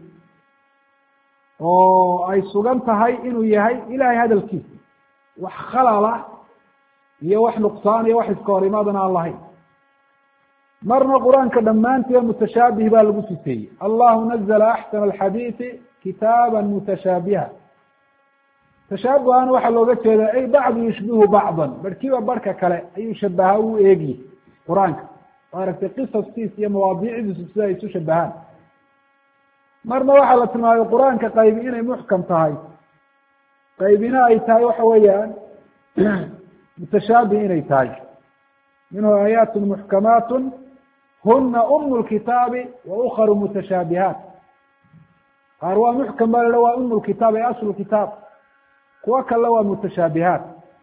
oo ay sugan tahay inuu yahay ilahay hadalkiisa wax khalala iyo wax nuqsaan iyo wax iska hor imaadana aan lahayn marna qur-aanka dhammaantiiba mutashaabih baa lagu sifeeyey allahu nazla axsana alxadiidi kitaaba mutashaabiha tashaabuhana waxaa looga jeedaa ay bacdu yushbihu bacdan barhkiiba barhka kale ayuu shabaha u eegyi qur-aanka o aragtay qisaskiisa iyo mawaadiicdiisu sida ay isu shabahaan marna waxaa la tilmaamay qur-aanka qaybi inay muxkam tahay qaybina ay tahay waxa weeyaan mutashaabih inay tahay minhu aayaat muxkamaat huna lkitaabi wa ukharu mutashaabihaat qaar waa muxkam baa la waa lkitaab ay aslu kitaab kuwo kale waa mutashaabihaat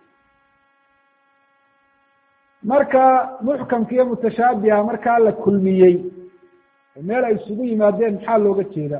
marka muxkamka iyo mutashaabiha markaa la kulmiyey meel ay isugu yimaadeen maxaa looga jeeda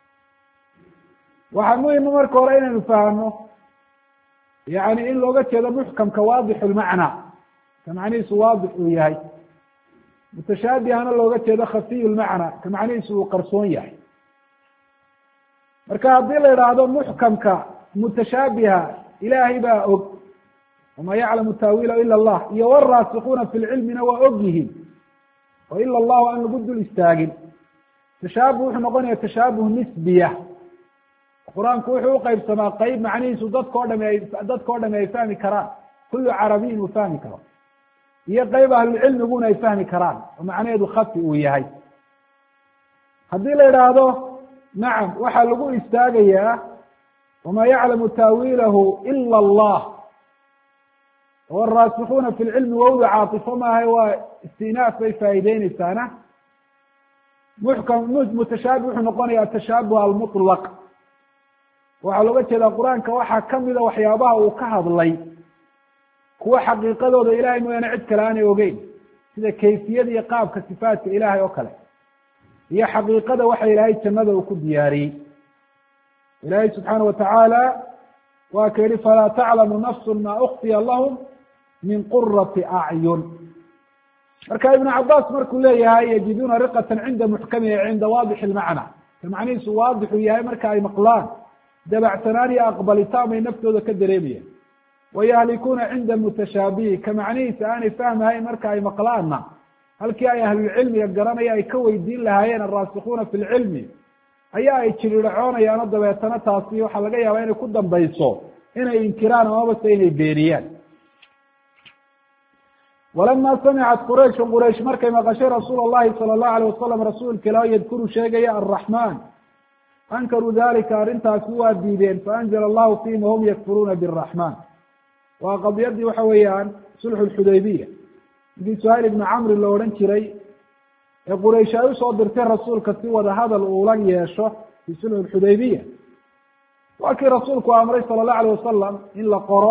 waxaa muhima marka hore inaynu fahno yani in looga jeedo muxkamka waadixu lmacna ka macnihiisu waadix uu yahay mutashaabihana looga jeedo khafiyu lmacna ka macnihiisu uu qarsoon yahay marka haddii la idhaahdo muxkamka mutashaabiha ilaahay baa og wama yaclamu taawiilahu ila allah iyo waraasikuuna fi lcilmina waa og yihiin oo ila allahu aan lagu dul istaagin tashaabuh wuxuu noqonaya tashaabuh nisbiya qur-aanku wuxuu uqeybsamaa qeyb macnihiisu dadka o dhami ay fahmi karaan kullu carabiyin uu fahmi karo iyo qeyb ahlulcilmiguna ay fahmi karaan oo macnaheedu khafi uu yahay haddii la idhaahdo nacam waxaa lagu istaagayaa wama yaclamu taawiilahu ila allah waraasikuuna fi lcilmi wowda caatifo maaha waa istinaaf bay faa'iideyneysaana muxkam mutashaabih wuxuu noqonaya atashaabuh almutlaq waxaa looga jeedaa qur-aanka waxaa kamida waxyaabaha uu ka hadlay kuwa xaqiiqadooda ilahay mooyaane cid kale aanay ogeyn sida kayfiyada iyo qaabka sifaatka ilahay oo kale iyo xaqiiqada waxa ilaahay jannada uu ku diyaariyey ilaahay subxaana watacaala waa ka yihi falaa taclamu nafsu ma ukfiya lahum min qurati acyun. marka ibnu cabaas markuu leeyahay yajiduuna riqatan cinda muxkamiha cinda waadix ilmacna, ka macnihiisu waadixu yahay marka ay maqlaan dabacsanaan iyo aqbalitaan bay naftooda ka dareemayaan. wayahlikuuna cinda mutashaabihi, ka macnihiisa aanay fahmahayn marka ay maqlaanna halkii ay ahlulcilmiga garanaya ay ka weydiin lahaayeen alraasikuuna fi lcilmi ayaa ay jirircoonayaan oo dabeetana taasi waxaa laga yaabaa inay ku dambayso inay inkiraan amabase inay beeniyaan. walama samicat quraysh, quraysh markay maqashay rasuul allahi sala allahu alayh wasalam rasuulka ilaaho yadkuru sheegaya arraxmaan, ankaruu dalika arrintaasi waa diideen faanzala allahu fiihim wahum yakfuruuna biraxmaan. waa qadiyadii waxa weeyaan sulxu lxudaybiya, ninkii suhayl ibnu camri la odhan jiray ee quraysh ay usoo dirtay rasuulka si wada hadal uula yeesho fi sulxu lxudaybiya. waa kii rasuulku amray sala allahu alayh wasalam in la qoro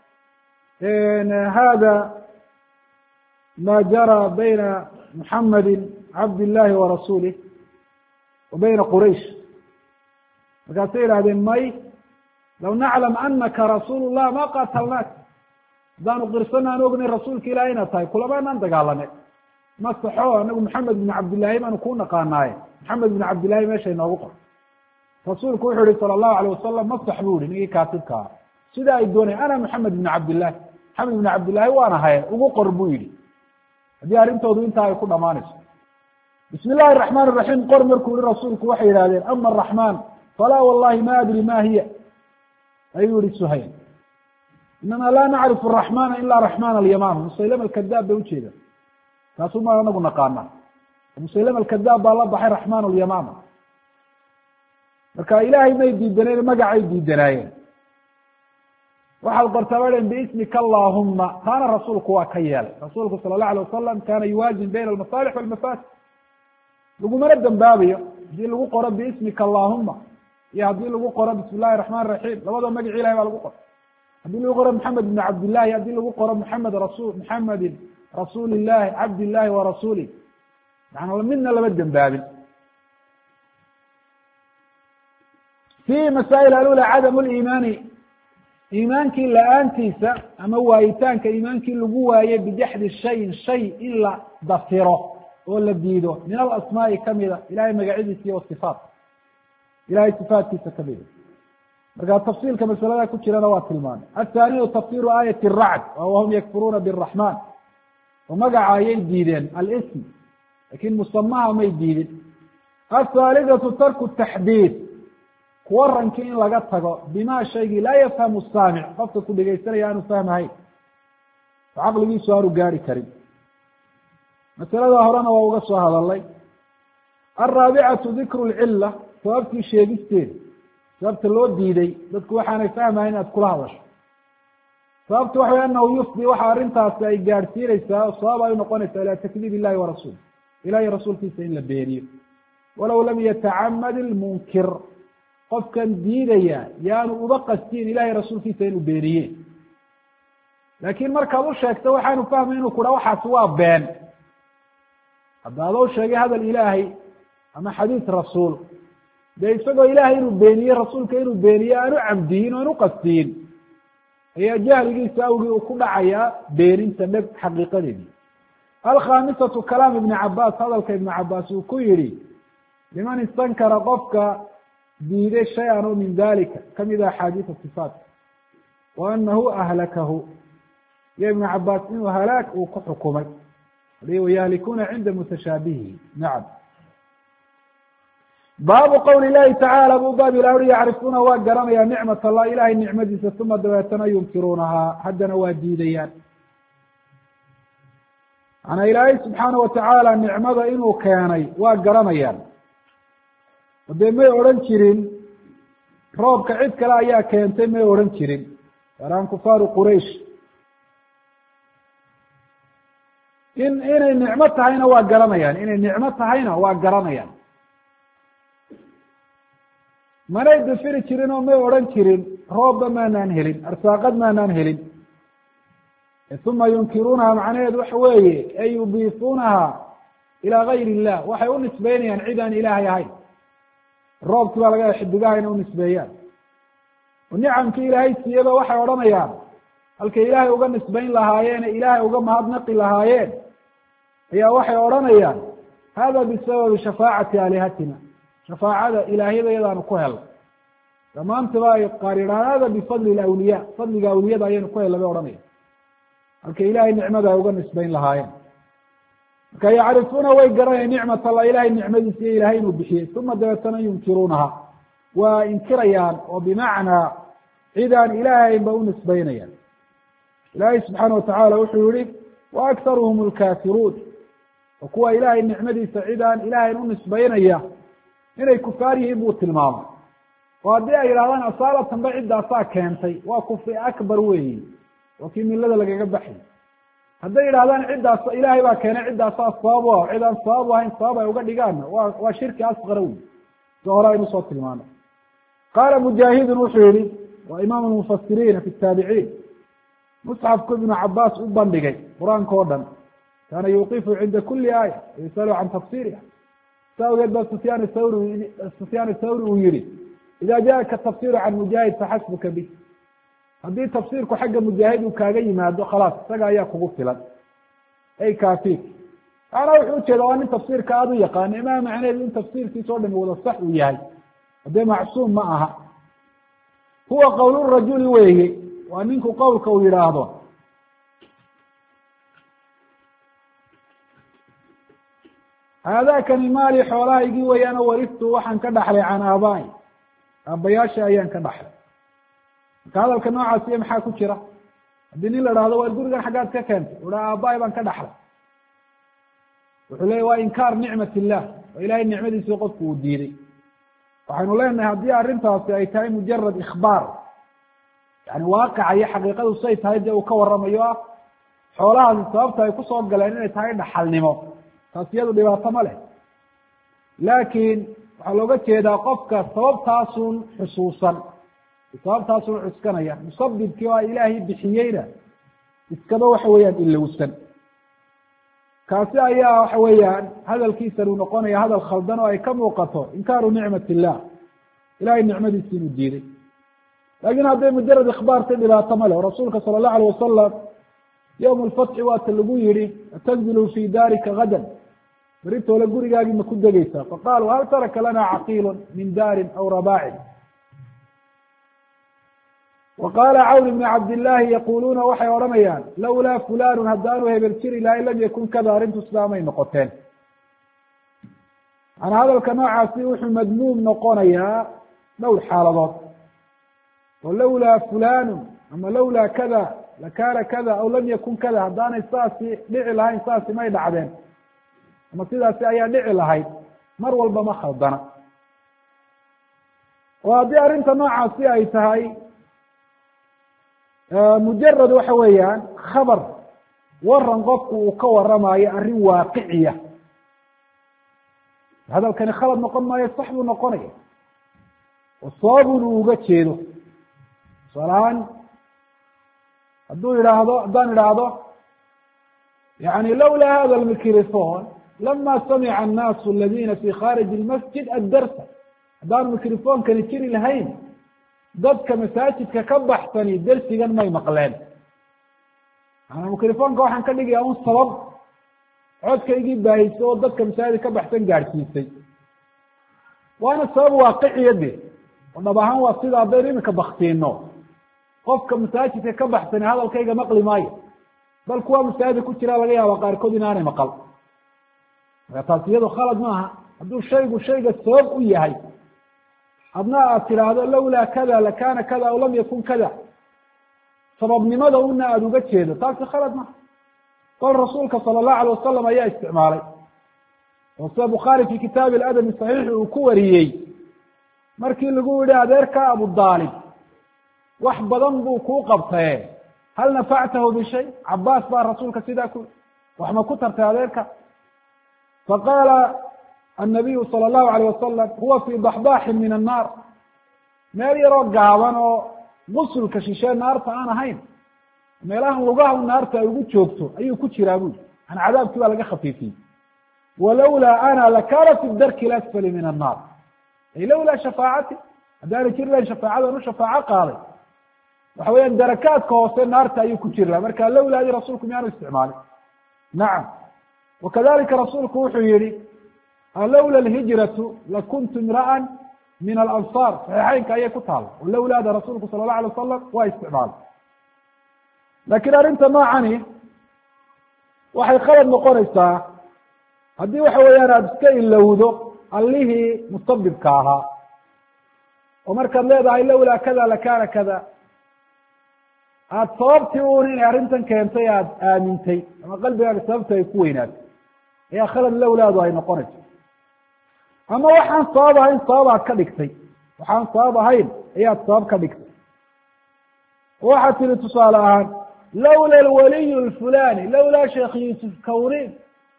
hada ma jara bayna muxamadi cabd illahi wa rasulih wa bayna quraysh. markaasay yidhahdeen may law naclam anaka rasuul llah ma qatalnaak, haddaanu qirsana aan ognay rasuulka ilahi inaad tahay kulamaanaan dagaalane. masaxo anagu maxamed bn cabdillahi baanu ku naqaanaaye maxamed bn cabdillahi meesha inoogu qor. rasuulku wuxuu yihi sala allahu alayh wasalam masax bu ihi ninkii kaatibka ah sida ay dooneen ana maxamed bn cabdillahi, maxamed bn cabdillahi waan ahaye ugu qor buu yihi haddii arrintoodu intaa ay ku dhamaanayso. bismi illahi araxmaan iraxiim qor markuu yihi rasuulku waxay yidhahdeen ama araxmaan falaa wallahi ma adri ma hiya, ayuu yihi suhayl inama laa nacrifu araxmana ila raxmaan alyaman. musaylama alkadaab bay ujeeda, kaasu ma anagu naqaana. musaylama alkadaab baa la baxay raxmaan alyamama. marka ilaahay may diidaneen magacay diidanaayeen. waxaad qortaa ba dhen biismika allahuma, taana rasuulku waa ka yeelay. rasuulku sala allahu alay wasalam kaana yuwaazin bayna almasaalix walmafasid. lagumana dembaabayo haddii lagu qoro biismika allahuma iyo haddii lagu qoro bismi illahi raxmaan raxiim, labadoo magaci ilahay baa lagu qoro. haddii lagu qoro maxamed bn cabdillahi, haddii lagu qoro muxamedin rasuul illahi cabd illahi wa rasuulih, maana midna lama dembaabin. fiihi masaa'il alula cadamu liimaani, iimaankii la-aantiisa ama waayitaanka iimaankii lagu waaye bijaxdi shayin shay in la dafiro oo la diido min alasmaa'i kamida ilahay magacyadiisa iyo wasifaat, ilahay sifaatkiisa kamida. marka tafsiilka masalada ku jirana waa tilmaamay. athaniyu tafsiru aayati aracd wahum yakfuruuna biraxmaan, oo magaca ayay diideen alism lakin musamaha may diidin. athaalithatu tarku taxdiid, kuwarankii in laga tago bima shaygii laa yafhamu saamic, qofka ku dhegaysanaya aanu fahmahayn oo caqligiisu aanu gaari karin. masalada horena waa uga soo hadalay. alraabicatu dikru lcila, sababtii sheegisteeda, sababta loo diiday dadku waxaanay fahmahayn inaad kula hadasho. sababtu waxa way anahu yufdi, waxa arrintaasi ay gaadhsiinaysaa oo sabab ay unoqonaysaa ilaa takdiib illahi wa rasuul, ilahi rasuulkiisa in la beeniyo. walow lam yatacamad ilmunkir, qofkan diidaya yaanu uba qastiin ilahay rasuulkiisa inuu beeniye, laakiin markaad u sheegto waxaanu fahmay inuu kudha waxaasi waa been. hadda adoo sheegay hadal ilaahay ama xadiis rasuul, dee isagoo ilaahay inuu beeniye rasuulka inuu beeniye aanu camdiyin o anu qastiin, ayaa jahligiisa awgii uu ku dhacayaa beeninta dheg xaqiiqadeedii. alkhaamisatu kalaam ibni cabaas, hadalka ibnu cabaas uu ku yihi liman istankara qofka diiday shay-an oo min dalika kamid a axaadiisa sifaat, wa anahu ahlakahu, iyo ibnu cabaas inuu halaag uu ku xukumay. wayahlikuuna cinda mutashaabihi. nacam. baabu qowli ilahi tacaala buu baab ila uri yacrifuuna waa garanaya nicmat allah, ilahay nicmadiisa uma dabeetana yunkiruunahaa, haddana waa diidayaan. maanaa ilaahay subxaana watacaala nicmada inuu keenay waa garanayaan. dee may odhan jirin roobka cid kale ayaa keentay, may odhan jirin yaraan kufaaru quraysh. inay nicmo tahayna waa garanayaan, inay nicmo tahayna waa garanayaan. manay dafiri jirin oo may odhan jirin roobba maanaan helin, arsaaqad maanaan helin. uma yunkiruunaha macnaheedu waxa weeye ay yudiifuunaha ilaa gayr illah, waxay u nisbeynayaan cid aan ilaahay ahayn. roobkii baa laga xidigaha inay unisbeeyaan. nicamkii ilaahay siiyaba waxay odhanayaan halkay ilaahay uga nisbayn lahaayeen ee ilaahay uga mahadnaqi lahaayeen ayaa waxay odhanayaan hada bisababi shafaacati aalihatina shafaacada ilaahyada iyadaanu ku helnay dhammaantaba ay qaar yidhahaan hada bifadli lawliya fadliga awliyada ayaynu ku helnay bay odhanayaan halkay ilaahay nicmada ay uga nisbayn lahaayeen marka yacrifuuna way garanayaan nicmat allah ilahay nicmadiisa iyo ilahay inuu bixiyey uma dabeetana yunkiruunaha waa inkirayaan oo bimacnaa cidaan ilaahaynba u nisbaynayaan ilaahay subxaana watacaala wuxuu yihi wa akharuhum lkaafiruun oo kuwa ilaahay nicmadiisa cidaan ilaahayn u nisbaynaya inay kufaar yihiin buu tilmaamay oo haddii ay yidhahdaan asaalatanba ciddaasaa keentay waa kufri akbar weyi oo kii millada lagaga baxay hadday yidhahdaan ciddaas ilaahay baa keenay ciddaasaa sabab u ah cid aan sabab u ahayn sabab ay uga dhigaanna waa shirki asqara wey si hore aynu soo tilmaanay qaala mujaahidun wuxuu yihi waa imaam lmufasiriina fi taabiciin musxafku ibnu cabaas u bandhigay qur-aanka o dhan kaana yuqifu cinda kuli aaya yasalu can tafsiriha sa awgeed ba sufyaan thawri uu yihi ida jaaka tafsiru can mujaahid faxasbuka bih haddii tafsiirku xagga mujaahid uu kaaga yimaado khalaas isaga ayaa kugu filan ay kaafik ana wuxuu ujeeda waa nin tafsiirka aada u yaqaano imaa macneheedu in tafsiirkiisa o dhami wada sax uu yahay haddee macsuum ma aha huwa qowlurajuli weeye waa ninku qowlka uu yidhaahdo haadaakani maali xoolahaygii weeyaano wariftu waxaan ka dhaxlay can aabaai aabbayaasha ayaan ka dhaxlay marka hadalka noocaasiyo maxaa ku jira haddii nin la dhahdo waar gurigan xaggaad ka keentay uha aabbaai baan ka dhaxlay wuxuu leeya waa inkaar nicmat illah oo ilahay nicmadiisii qofku uu diiday waxaynu leenahay haddii arrintaasi ay tahay mujarad ikhbaar yani waaqica iyo xaqiiqadu say tahay dee uu ka warramayo ah xoolahaasi sababta ay kusoo galeen inay tahay dhaxalnimo taas iyadu dhibaato ma leh laakiin waxaa looga jeedaa qofka sababtaasun xusuusan sababtaasun cuskanaya musabibkii oo ilaahay bixiyeyna iskaba waxa weeyaan ilowsan kaasi ayaa waxa weeyaan hadalkiisan uu noqonaya hadal khaldan oo ay ka muuqato inkaaru nicmat illah ilahay nicmadiisi inuu diiday laakiin hadday mujarad ikhbaarta dhibaato ma leh o rasuulka sala allahu alayh wasalam yowm alfatxi waata lagu yihi atanzilu fi daarika gadan beritoole gurigaagii ma ku degeysaa faqaaluu hal taraka lana caqiilu min daarin aw rabaacin wa qaala cawn ibni cabdillaahi yaquluuna waxay odhanayaan lawlaa fulanu haddaanu hebel jiri lahay lam yakun kada arrintu sidaamay noqoteen maanaa hadalka noocaasi wuxuu madmuum noqonayaa dhowr xaaladood oo lawlaa fulanu ama lawlaa kada lakaana kada aw lam yakun kada haddaanay saasi dhici lahayn saasi may dhacdeen ama sidaasi ayaa dhici lahayd mar walba ma khaldana oo haddii arrinta noocaasi ay tahay mujarad waxa weeyaan khabar waran qofku uu ka waramayo arrin waaqiciya hadalkani khalad noqon maayo sax buu noqonaya oo sababun uu uga jeedo tusaale ahaan haddaan idhaahdo yani lawlaa hada lmicrophone lama samica annaasu aladina fi khariji lmasjid addarsa haddaanu microphonekani jiri lahayn dadka masaajidka ka baxsani dersigan may maqleen maanaa microfonka waxaan ka dhigaya un sabab codkaygii baahisa oo dadka masaajidka ka baxsan gaadhsiisay waana sabab waaqiciya de oo dhab ahaan waa sida haddaynu iminka baktiino qofka masaajidka ka baxsani hadalkayga maqli maayo bal kuwa masaajida ku jiraa laga yaaba qaarkood inaanay maqal marka taas iyado khalad maaha hadduu shayga sabab u yahay adna aad tidhaahdo lawlaa kada lakaana kada aw lam yakun kada sababnimada una aada uga jeedo taasi khalad maha bal rasuulka sala allahu alay wasalam ayaa isticmaalay oo sida bukhaari fi kitaabi aladabi saxiixi uu ku wariyey markii lagu yihi adeerka abudaalib wax badan buu kuu qabtaye hal nafactahu bishay cabaas baa rasuulka sidaa ku wax ma ku tartay adeerka faqaala annabiyu sala allahu alayh wasalam huwa fii baxbaaxin min annaar meel yaroo gaaban oo gusulka shishee naarta aan ahayn meelahan lugaha naarta ay ugu joogto ayuu ku jiraa buli an cadaabkii baa laga khafiifiyey walawlaa ana lakaana fi darki lasfali min annaar ay lawlaa shafaacati haddaana jiri lahayn shafaacadan u shafaaco qaaday waxa weeyaan darakaadka hoose naarta ayuu ku jiri laha marka lowlaadii rasuulku miyaanu isticmaalin nacam wakadalika rasuulku wuxuu yihi lowla alhijratu lakuntu imra'an min alansaar saxiixeynka ayay ku taala oo lowlaada rasuulku sala allahu alay wasalam waa isticmaalay laakiin arrinta noocani waxay qalad noqonaysaa haddii waxa weeyaan aada iska ilowdo allihii mustabibka ahaa oo markaad leedahay lowlaa kada lakana kada aada sababtii un inay arrintan keentay aada aamintay ama qalbigaaga sababta ay ku weynaatay ayaa khalad lowlaadu ay noqonayso ama waxaan sabab ahayn sabab aad ka dhigtay waxaan sabab ahayn ayaad sabab ka dhigtay waxaad tiri tusaale ahaan lowla alwaliy alfulani lowlaa sheekh yuusuf kawnin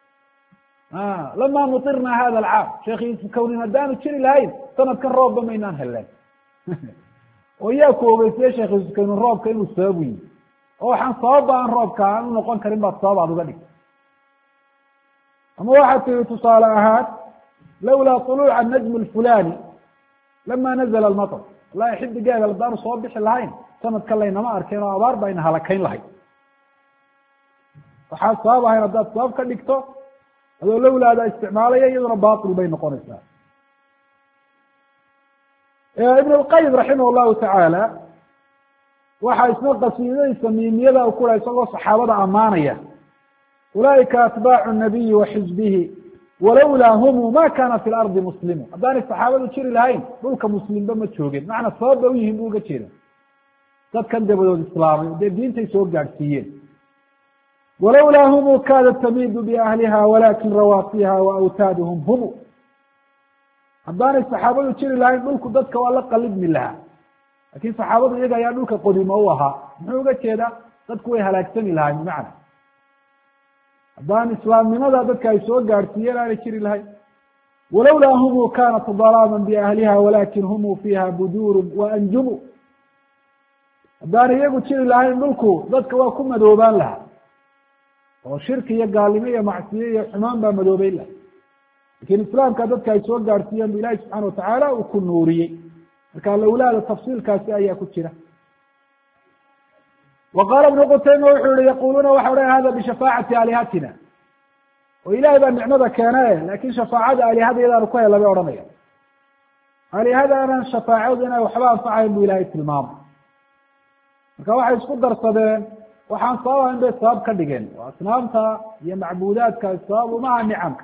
lama mutirna hada alcaam sheekh yuusuf kawnin haddaanu jiri lahayn sanadkan roobba maynaan heleen oo yaa ku ogeysiye sheekh yuusuf kawnin roobka inuu sababu yihi oo waxaan sababba aan roobka aan u noqon karin baad sabab aad uga dhigtay ama waxaad tiri tusaale ahaan lowlaa طuluuca anajm alfulani lama nazla almaطr wallahi xidigeeda haddaanu soo bixi lahayn sanadka laynama arkeen oo abaar ba ayna halakayn lahayd waxaa sabab ahayn haddaad sabab ka dhigto adoo lowlaada isticmaalaya iyaduna batil bay noqonaysaa ibn اlqayim raximah llahu tacaala waxaa isna qasiidadiisa miimiyada u kula isagoo saxaabada ammaanaya ulaaئika atbaacu الnabiyi wa xizbihi walowlaa humu ma kana fi lardi muslimu haddaanay saxaabadu jiri lahayn dhulka muslimba ma joogeen macnaa sabab ba u yihiin bu uga jeeda dadkan dabadood islaamay dee diintay soo gaadhsiiyeen walowlaa humu kaada tamiidu biahliha walakin rawaasiha wa awtaaduhum humu haddaanay saxaabadu jiri lahayn dhulku dadka waa la qalidmi lahaa lakin saxaabadu iyaga ayaa dhulka qodimo u ahaa muxuu uga jeedaa dadku way halaagsami lahayn bimacna haddaan islaamnimada dadka ay soo gaadhsiiyeen aanay jiri lahayn walowlaa humu kanat dalaaman biahliha walakin humu fiiha buduurun wa anjumu haddaana iyagu jiri lahayn dhulku dadka waa ku madoobaan lahaa oo shirki iyo gaalnimo iyo macsiye iyo xumaan baa madoobeyn laha lakin islaamka dadka ay soo gaadhsiiyeen bu ilahi subxana watacaala uu ku nuuriyey marka lowlaada tafsiilkaasi ayaa ku jira wa qaala ibnu qutayma wuxuu yihi yaquluuna waxa odhan hada bishafaacati aalihatina oo ilahay baa nicmada keene lakin shafaacada aalihada iyadaanu ku hela bay odhanaya aalihadaanan shafaacadu inay waxba anfacayn bu ilahay tilmaamay marka waxay isku darsadeen waxaan sabab ahayn bay sabab ka dhigeen oo asnaamta iyo macbuudaadka sabab umaha nicamka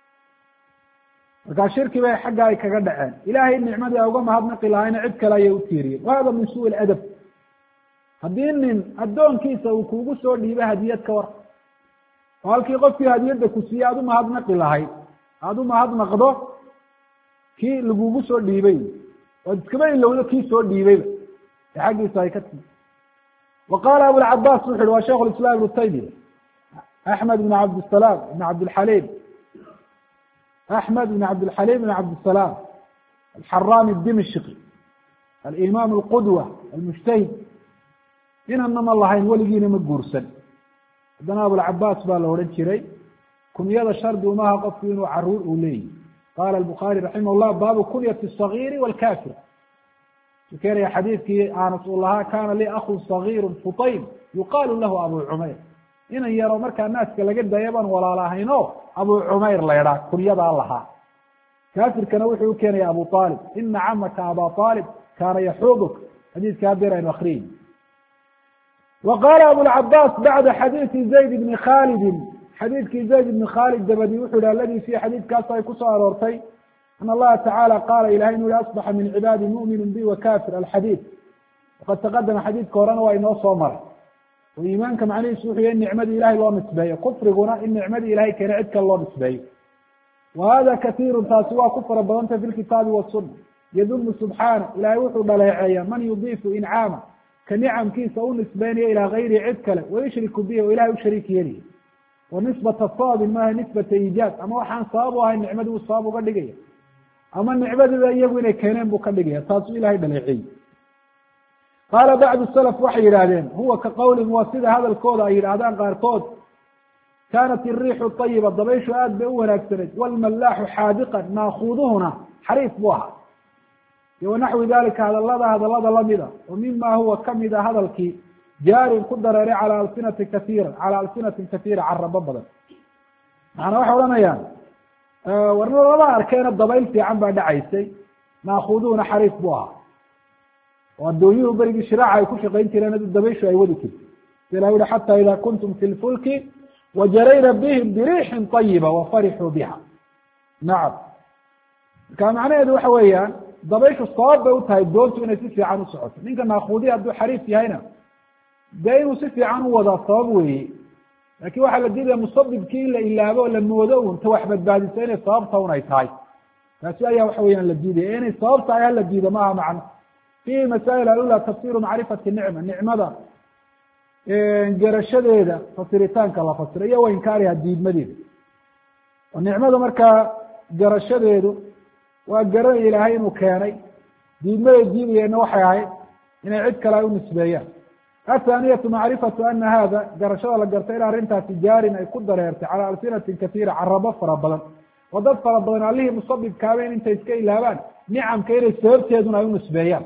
markaa shirki bay xagga ay kaga dhaceen ilahay nicmadii ay uga mahadnaqi lahayna cid kale ayay utiiriyeen wahada min suu ladab haddii nin addoonkiisa uu kugu soo dhiiba hadiyad ka war oo halkii qofkii hadiyadda ku siiyey aada umahadnaqi lahayd aada umahadnaqdo kii lagugu soo dhiibay oad iskaba ilowdo kii soo dhiibayba ee xaggiisa ay ka timi wa qaala abulcabaas wuxu uhi waa sheikh lislaam ibnu taymiya axmed ibn cabdisalaam ibn cabdilxaliim axmed ibn cabdilxaliim ibn cabdisalaam alxarami dimishqi alimaam alqudwa almujtahid inana ma lahayn weligiina ma guursan haddana abulcabaas baa la odhan jiray kunyada shardi umaha qofku inuu caruur uu leeyihi qaala albukhaari raximah llah baabu kunyati الصagiiri wاlkafir tukenaya xadiidkii anas uu lahaa kana lii akun صagiiru fuطaym yuqaalu lahu abu cumayr inan yaro markaa naaska laga daya baan walaalahayn o abu cumayr laydhaa kunyadaa lahaa kaafirkana wuxuu ukeenaya abu aalib ina camaka aba aalib kaana yaxuubuk xadiidka hadeer aynu akriyin wa qaala abulcabaas bacda xadiidi zayd bni khalidin xadiidkii zayd ibni khaalid dabadii wuxuu yihi aladii fi xadiidkaas ay kusoo aroortay an allaha tacaala qaala ilahay inu yihi asbaxa min cibaadi mu'minu bi wa kafir alxadiid waqad taqadama xadiidka horena waa inoo soo maray oo iimaanka macnihiisu wuxuu yahy in nicmadii ilahay loo nisbeeyo kufriguna in nicmadii ilahay keena cid kale loo nisbeeyo wa hada katiiru taasi waa ku fara badantay fi lkitaabi wasuna yadumu subxaana ilahay wuxuu dhaleeceeya man yudiifu incaama ka nicamkiisa u nisbeynaya ilaa gayri cid kale wayushriku bihi oo ilahay u shariik yeelaya wa nisbata sababin maaha nisbata iijaab ama waxaan sabab u ahayn nicmadii uu sabab uga dhigaya ama nicmadiida iyagu inay keeneen buu ka dhigaya taasuu ilahay dhaleeceeyey qaala bacdu salaf waxay yidhaahdeen huwa ka qowlihim waa sida hadalkooda ay yidhaahdaan qaarkood kaanat iriixu ayiba dabayshu aad bay u wanaagsanayd walmallaaxu xaadiqan naakuuduhuna xariif buu ahaa iyo wanaxwi dalika hadallada lamida oo mima huwa kamida hadalkii jaarin ku dareeray calaa alsinatin katiira carabo badan macnaa waxay odhanayaan warna lama arkeena dabayl fiican baa dhacaysay naakuduuna xariif buu ahaa oo addoonyuhu berigii shiraaca ay ku shaqayn jireen dabayshu ay wadi jirto ilah uhi xata ida kuntum fi lfulki wajarayna bihim biriixin طayiba wafarixuu biha nacam marka macnaheedu waxa weeyaan dabayshu sabab bay u tahay doontu inay si fiican u socoto ninka naakudiya hadduu xariif yahayna dee inuu si fiican u wadaa sabab weeye laakin waxaa la diidaya musabibkii in la ilaabo o la moodo un ta wax badbaadiso inay sababta un ay tahay taasi ayaa waxa weyaan la diidaya inay sabab tahay hala diido maaha macno fihi masaa'il alula tafsiru macrifati nicma nicmada garashadeeda fasiritaanka la fasiro iyo wa inkaariha diidmadeeda oo nicmada markaa garashadeedu waa garanaya ilaahay inuu keenay diidmaday diidayeenna waxay ahayd inay cid kale ay u nisbeeyaan athaaniyatu macrifatu ana hada garashada la gartay in arrintaasi jaarin ay ku dareertay calaa alsinatin katiira carabo fara badan oo dad fara badan allihii musabibkaabeen intay iska ilaabaan nicamka inay sababteeduna ay u nisbeeyaan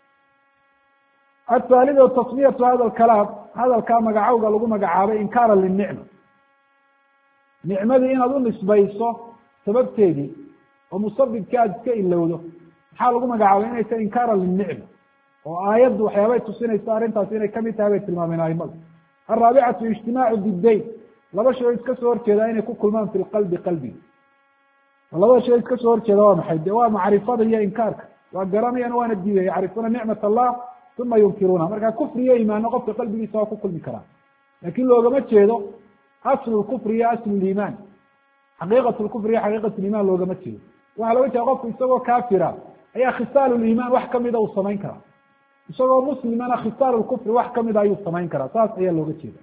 athaalida tasmiyatu hada alkalaam hadalkaa magacowga lagu magacaabay inkaara linicma nicmadii inaad u nisbayso sababteedii oo musabibkii aada iska ilowdo maxaa lagu magacaabay inay tahay inkaara linicma oo aayaddu waxyaabay tusinayso arrintaas inay kamid tahay bay tilmaameen aimadu alraabicatu ijtimaacu diddayn laba shay oo iska soo horjeedaa inay ku kulmaan fi lqalbi qalbiga labada shay iska soo horjeeda waa maxay de waa macrifada iyo inkaarka waa garanayana waana diidaya yacrifuuna nicmat allah uma yunkiruuna markaa kufri iyo imaano qofka qalbigiisa waa ku kulmi karaa laakin loogama jeedo aslu lkufri iyo aslu liimaan xaqiiqat lkufri iyo xaqiiqat liimaan loogama jeedo waxaa looga jeeda qofku isagoo kaafira ayaa khisaalu liimaan wax kamida uu samayn karaa isagoo muslimana khisaalu lkufri wax kamida ayuu samayn karaa saas ayaa looga jeeda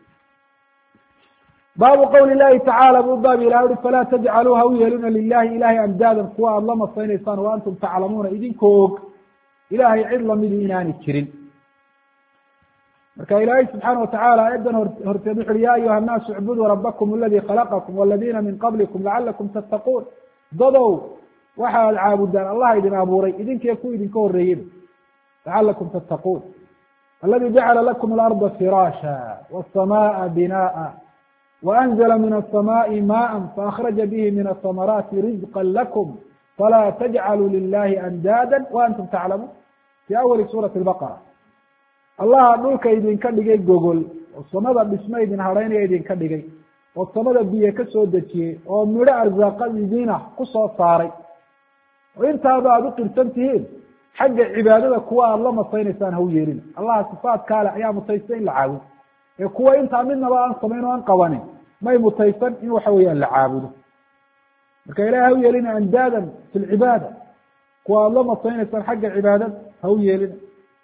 baabu qawli llahi tacaala buu baab ilah ui falaa tajcaluu ha u yeeluna lilahi ilahay andaadan kuwa aada la masaynaysaan wa antum taclamuuna idinkoo og ilahay cid lamidi inaani jirin marka ilaahay subxaana watacaala aayaddan horteed wuxu uhi ya ayuha annaasu icbuduu rabakum aladii khalaqakum waladina min qablikum lacalakum tattaquun dadow waxaad caabudaan allah idin abuuray idinkiiyo ku idinka horreeyeyba lacalakum tattaquun aladi jacala lakum alarda firaasha waasamaaa binaa'a waanzla min aلsamaaءi maءa faأkraja bihi min aلsamaraati rizqa lakum falaa tajcaluu lilahi andaada waantum taclamuun fi awali suurati اbaqara allaha dhulka idinka dhigay gogol oo samada dhismo idin hadhaynaya idinka dhigay oo samada biyo ka soo dejiyey oo midho arsaaqadidiina ku soo saaray oo intaaba aada u qirsan tihiin xagga cibaadada kuwa aada la masaynaysaan ha u yeelina allaha sifaatkaale ayaa mutaysta in la caabudo ee kuwa intaa midnaba aan samayn oo aan qabanin may mutaysan in waxa weeyaan la caabudo marka ilahi ha u yeelina andaadan fi lcibaada kuwa aada la masaynaysaan xagga cibaadada ha u yeelina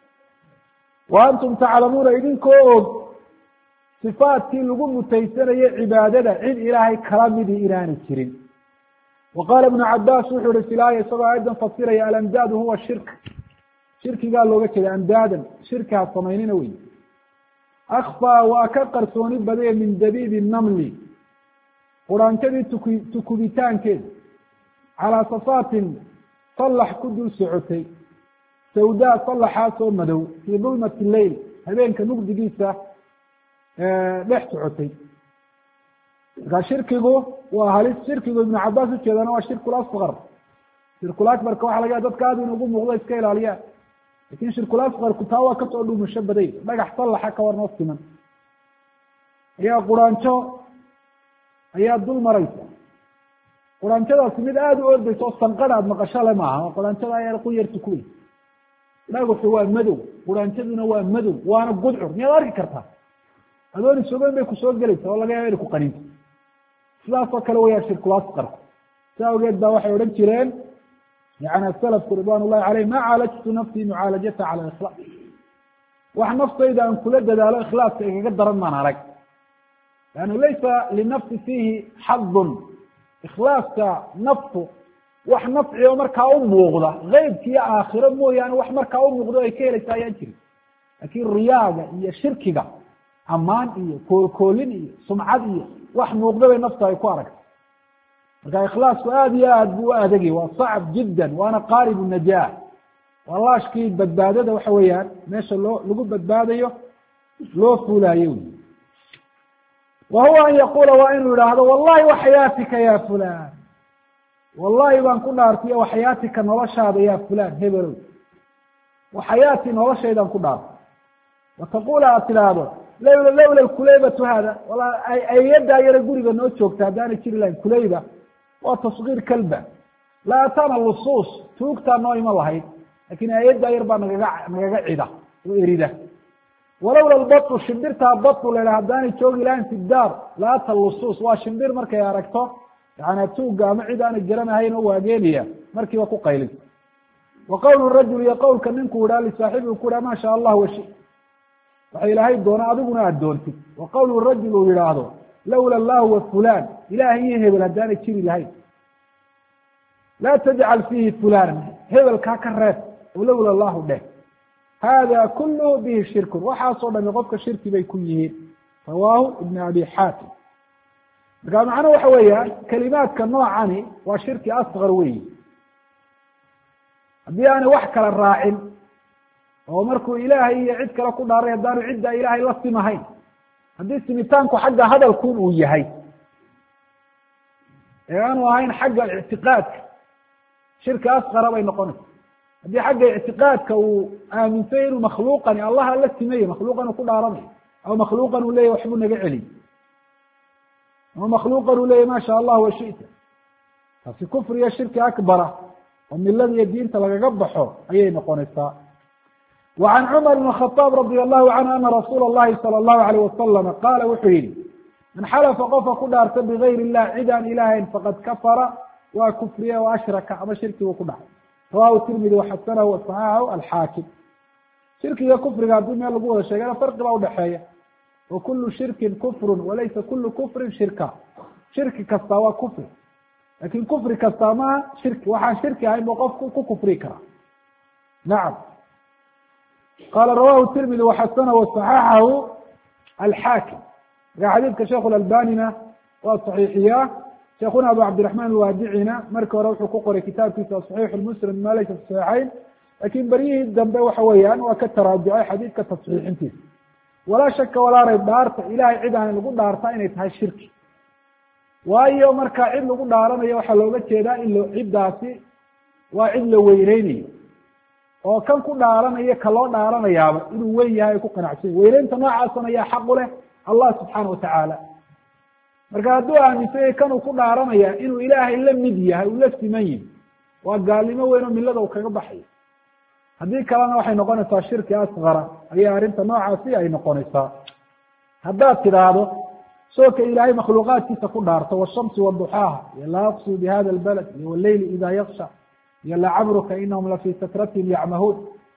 wa antum taclamuuna idinkoo og sifaatkii lagu mutaysanayo cibaadada cid ilaahay kala midii inaanay jirin wa qaala ibnu cabaas wuxuu ihi filaaya isagoo aayaddan fasiraya alandaadu huwa shirk shirkigaa looga jeeda andaadan shirki ha samaynina wey akfaa waa ka qarsooni badaya min dabiibi namli quraanjadii tukubitaankeeda calaa safaatin sallax ku dul socotay sawdaa sallaxaasoo madow fii dulmati leyl habeenka mugdigiisa dhex socotay markaa shirkigu waa halis shirkigu ibnu cabaas ujeedana waa shirku lasqar shirkul akbarka waxa laga dadka aada in ugu muuqdo iska ilaaliyaan lakin shirkul asqarku taa waa kasoo dhuumasho baday dhagax sallaxa ka warnoo siman ayaa quraanjo ayaa dul maraysa quraanjadaasi mid aada u ordaysa oo sanqadh aad maqasho le maaha oo quraanjada ayaa ku yarta kuwey dhagaxu waa madow quraanjaduna waa madow waana gudcur miyaad arki kartaa adoon isogeyn bay kusoo gelaysa oo laga yaaba inay ku qaninto sidaasoo kale wayaa shirkul asqarku saa awgeed baa waxay odhan jireen yani asalafku ridwan ullahi caleyh ma caalajtu nafsii mucaalajata cala ikhlaas wax naftayda aan kula dadaalo ikhlaaska igaga daran maan arag yani laysa linafsi fiihi xadun ikhlaaska naftu wax nafci oo markaa u muuqda keybki iyo aakhiro mooyaane wax markaa u muuqdo ay ka helaysa ayaan jirin laakin riyaaga iyo shirkiga amaan iyo koolkoolin iyo sumcad iyo wax muuqda bay nafta ay ku aragta marka ikhlaasku aada iyo aad buu u adagay waa sacb jiddan waana qaaribu najah waa laashkii badbaadada waxa weeyaan meesha lagu badbaadayo loo fuulaayo wy wa huwa an yaqula waa inuu yidhaahdo wallahi waxayaatika ya fulan, wallahi baan ku dhaartay waxayaatika noloshaada ya fulan hebelow, waxayaati noloshaydaan ku dhaartay. wataqula aad tidhaahdo lawla kulaybatu hada, ayaddaa yare guriga noo joogta haddaana jiri lahayn. kulayba waa tasgiir kalba, laa atana lusuus, tuugtaa noo iman lahayd, lakin ayaddaa yar baa nagaga cida oo erida. walowla albatu, shimbirtaa batu la yidhaha haddaanay joogi lahayn fi daar la ata lusuus, waa shimbir markay aragto yani tuuga ama cid aanay garanahayn oo waageelaya markiiba ku qaylin. wa qowlu rajul, iyo qowlka ninku idhaha lisaaxibigu ku idhaha ma sha allah washi, waxa ilaahay doona adiguna aad doontid. wa qowlu rajul uu yidhaahdo lawla allahu wa fulan, ilahay iyo hebel haddaanay jiri lahayn. laa tajcal fiihi fulan, hebelkaa ka reeb oo lawla allahu dheh. hada kulluhu bihi shirkun, waxaasoo dhami qofka shirki bay ku yihiin. rawaahu ibn abi xaatim. markaa macno waxa weeyaan kelimaadka noocani waa shirki asqar weyi. haddii aanay wax kala raacin oo markuu ilaahay iyo cid kale ku dhaaray haddaanu ciddaa ilaahay la simahayn, haddii simitaanku xagga hadalkun uu yahay ee aanu ahayn xagga ictiqaadka, shirki asqara bay noqonaysa. haddii xagga ictiqaadka uu aaminsay inuu makhluuqani allaha la simeeye, makhluuqan uu ku dhaaranayo, ama makhluuqan uu leyahy waxbuu naga celiy, ama makhluuqan uu leyahy ma sha allah wa shita, taasi kufriya shirki akbara oo milada iyo diinta lagaga baxo ayay noqonaysaa. وعن cمر بن الخطاب رضي الله عنه أن رsuuل اللhi صلى الله عليه وسلم qاla wuxuu yihi maن xلفa qofka ku dhaarta بغayr الlah cid aan ilahayn faqad kafara waa kufriya وأshraka ama shirkigu ku dhacay. rawahu tirmidi وxasنh وصحaxhu alxaakim. shirkiga kufriga haddii meel lagu wada sheegana farqi baa udhaxeeya. وkulu shirki kfr walaysa kulu kfri shirka, shirki kasta waa kufri, lakin kufri kasta maha shirki, waxaan shirki ahayn bu qofku ku kufri karaa. nacam. qala rawahu tirmidi وxasنh وصحaxahu alxaakim. marka xadiidka sheikh اalbanina waa صaxiixiya. sheekuna abu cabdiرaحman alwaadicina markii hore wuxuu ku qoray kitaabkiisa صaxiix mslim ma laysa fi صaxiixayn, lakin beryihii dambe waxa weeyaan waa ka taraajucay xadiidka tasxiixintiisa. walaa shaka walaa rayb, dhaarta ilahay cid aan lagu dhaarta inay tahay shirki, waayo marka cid lagu dhaaranayo waxaa looga jeedaa in ciddaasi waa cid la weyneynayo, oo kan ku dhaaranayo ka loo dhaaranayaaba inuu weyn yahay ay ku qanacsan. weyneynta noocaasna ayaa xaq u leh allah subxaana watacaala. marka hadduu aaminsanya kanuu ku dhaaranaya inuu ilaahay la mid yahay, uu la siman yihi, waa gaalnimo weyn oo milada uu kaga baxayo. haddii kalena waxay noqonaysaa shirki asqara ayay arrinta noocaasi ay noqonaysaa. haddaad tidhaahdo sooka ilaahay makhluuqaadkiisa ku dhaarto, washamsi waduxaaha, iyo laa aqsu bihada albalad, iyo waleyli ida yaksha, iyo lacamruka inahum lafii sakratihim yacmahuun,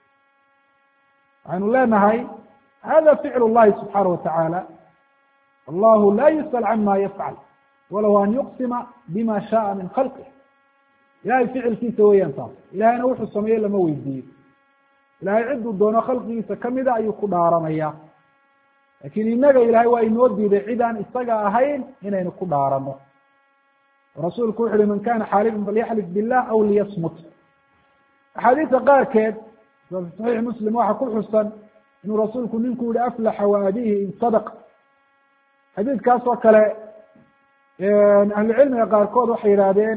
waxaynu leenahay hada ficl llahi subxaana watacaala. allahu laa yusأl cama yafcal walahu an yuqsima bima shaءa min khalqih. ilahay ficilkiisa weeyaan taas, ilahayna wuxuu sameeye lama weydiiyo. ilahay cidduu doono khalqigiisa kamida ayuu ku dhaaranaya, lakin inaga ilahay waa inoo diiday cid aan isaga ahayn inaynu ku dhaarano. rasuulku wuxu uhi man kana xaalifan falyaxlif bilah aw liyasmut. axaadiista qaarkeed saxiix muslim waxaa ku xusan inuu rasuulku ninku yihi aflaxa waadihi in sadq. xadiidkaas oo kale ahlucilmiga qaarkood waxay yidhaahdeen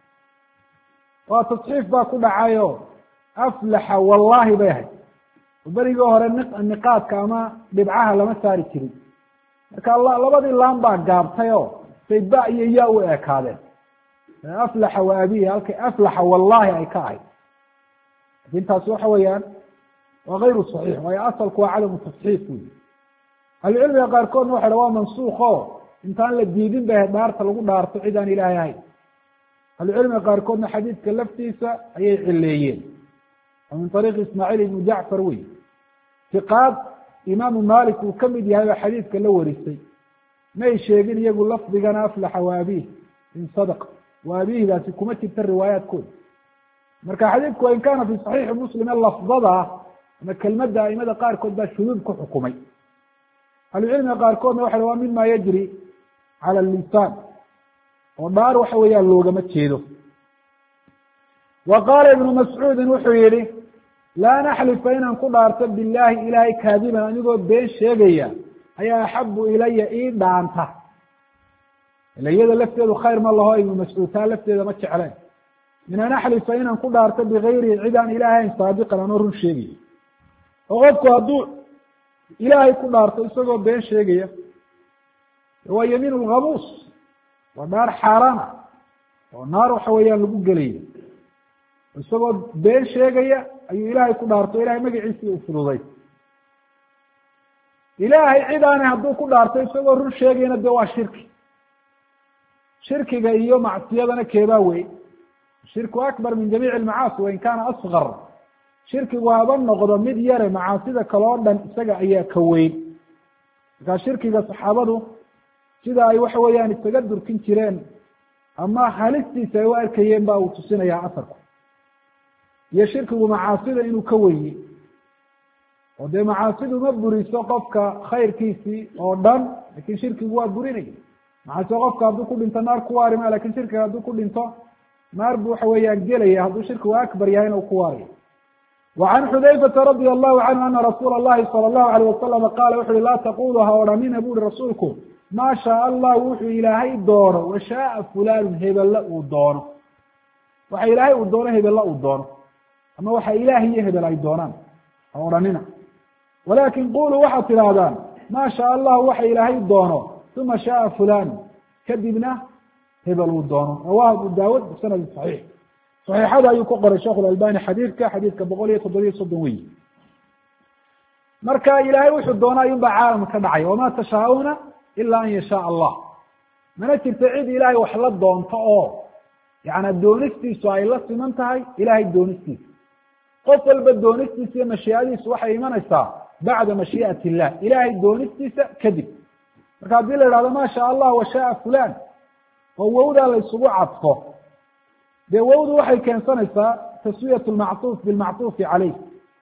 waa tasxiif baa ku dhacayo aflaxa wallahi bay ahayd. berigii hore niqaadka ama dhibcaha lama saari jirin, marka labadii laan baa gaabtay oo say ba iyo ya u ekaadeen. aflaxa wa abihi halkay aflaxa wallahi ay ka ahayd. lakin taasi waxa weeyaan waa gayru صaxiix, waayo asalku waa cadamu tasxiif wey. ahlucilmiga qaarkoodna waxa waa mansuuq o intaan la diidin bay ahayd dhaarta lagu dhaarto cid aan ilaahay ahayn. ahlucilmiga qaarkoodna xadiidka laftiisa ayay cileeyeen, oo min طariiqi ismaaciil ibnu jacfar wey. fiqaad imaamu malik uu kamid yahay oo xadiidka la warisay may sheegin iyagu lafdigana aflaxa waabih in sadq, waabihdaasi kuma jirta riwaayaadkooda. marka xadiidku wain kana fi صaxiixi muslime lafdada ama kelmadda aimada qaarkood baa shuduud ku xukumay. ahlucilmiga qaarkoodna waxa waa mima yajri cala lisaan, oo dhaar waxa weeyaan loogama jeedo. wa qaala ibnu mascuudin wuxuu yihi laa naxlifa inaan ku dhaarto billahi ilaahay kaadiban anigoo been sheegaya ayaa axabu ilaya ii dhaanta ila iyada lafteedu khayr ma laho ibnu mascuud taa lafteeda ma jecleen min an axlifa inaan ku dhaarto bigayrihi cid aan ilaahayn saadiqan anoo run sheegaya oo qofku hadduu ilaahay ku dhaarto isagoo been sheegaya waa yamiin lkhamuus waa dhaar xaaraana oo naar waxa weeyaan lagu gelaya isagoo been sheegaya ayuu ilaahay ku dhaarto ilahay magaciisii u fududay ilaahay cid aanay hadduu ku dhaarto isagoo run sheegayna de waa shirki shirkiga iyo macsiyadana keebaa wey shirku akbar min jamiici almacaasi wain kaana asgar shirkigu haba noqdo mid yare macaasida kaloo dhan isaga ayaa ka weyn markaa shirkiga saxaabadu sida ay waxa weeyaan isaga durkin jireen ama halistiisa ay u arkayeen ba uu tusinayaa asarku iyo shirkigu macaasida inuu ka wenye oo dee macaasidu ma buriso qofka khayrkiisii oo dhan lakin shirkigu waa burinaya macaasida qofka hadduu ku dhinto naar ku waari ma lakin shirkiga hadduu ku dhinto naar bu waxa weeyaan gelaya hadduu shirkigu akbar yahayna uu ku waarayo وعن xudayfata radي الlahu canhu ana rasuula الlahi salى الlahu عalيه wasalam qaala wuxu uhi laa taqulu ha odhanina buri rasuulku ma shaء allah wuxuu ilaahay doono washaءa fulanu hebella uu doono waxa ilaahay uu doono hebella uu doono ama waxa ilaah iyo hebel ay doonaan ha odhanina walakin quluu waxaad tidhaahdaan ma shaء allah waxa ilaahay doono uma shaءa fulan kadibna hebel uu doono rawahu abu dawud bisanadi صaxiix صaxiixada ayuu ku qoray sheekh اlalbani xadiidka 177 wey marka ilaahay wuxuu doona ayun baa caalamka ka dhacay wama tashaa'una ila an yashaء allah mana jirto cid ilaahay wax la doonto oo yani doonistiisu ay la siman tahay ilahay doonistiisa qof walba doonistiisa iyo mashiiadiisu waxay imanaysaa bacda mashii'ati illah ilahay doonistiisa kadib marka haddii la ihahdo ma shaء allah washaءa fulan oo wowdaa la isugu cadfo dee wowdu waxay keensanaysaa taswiyat lmactuuf bilmactuufi caleyh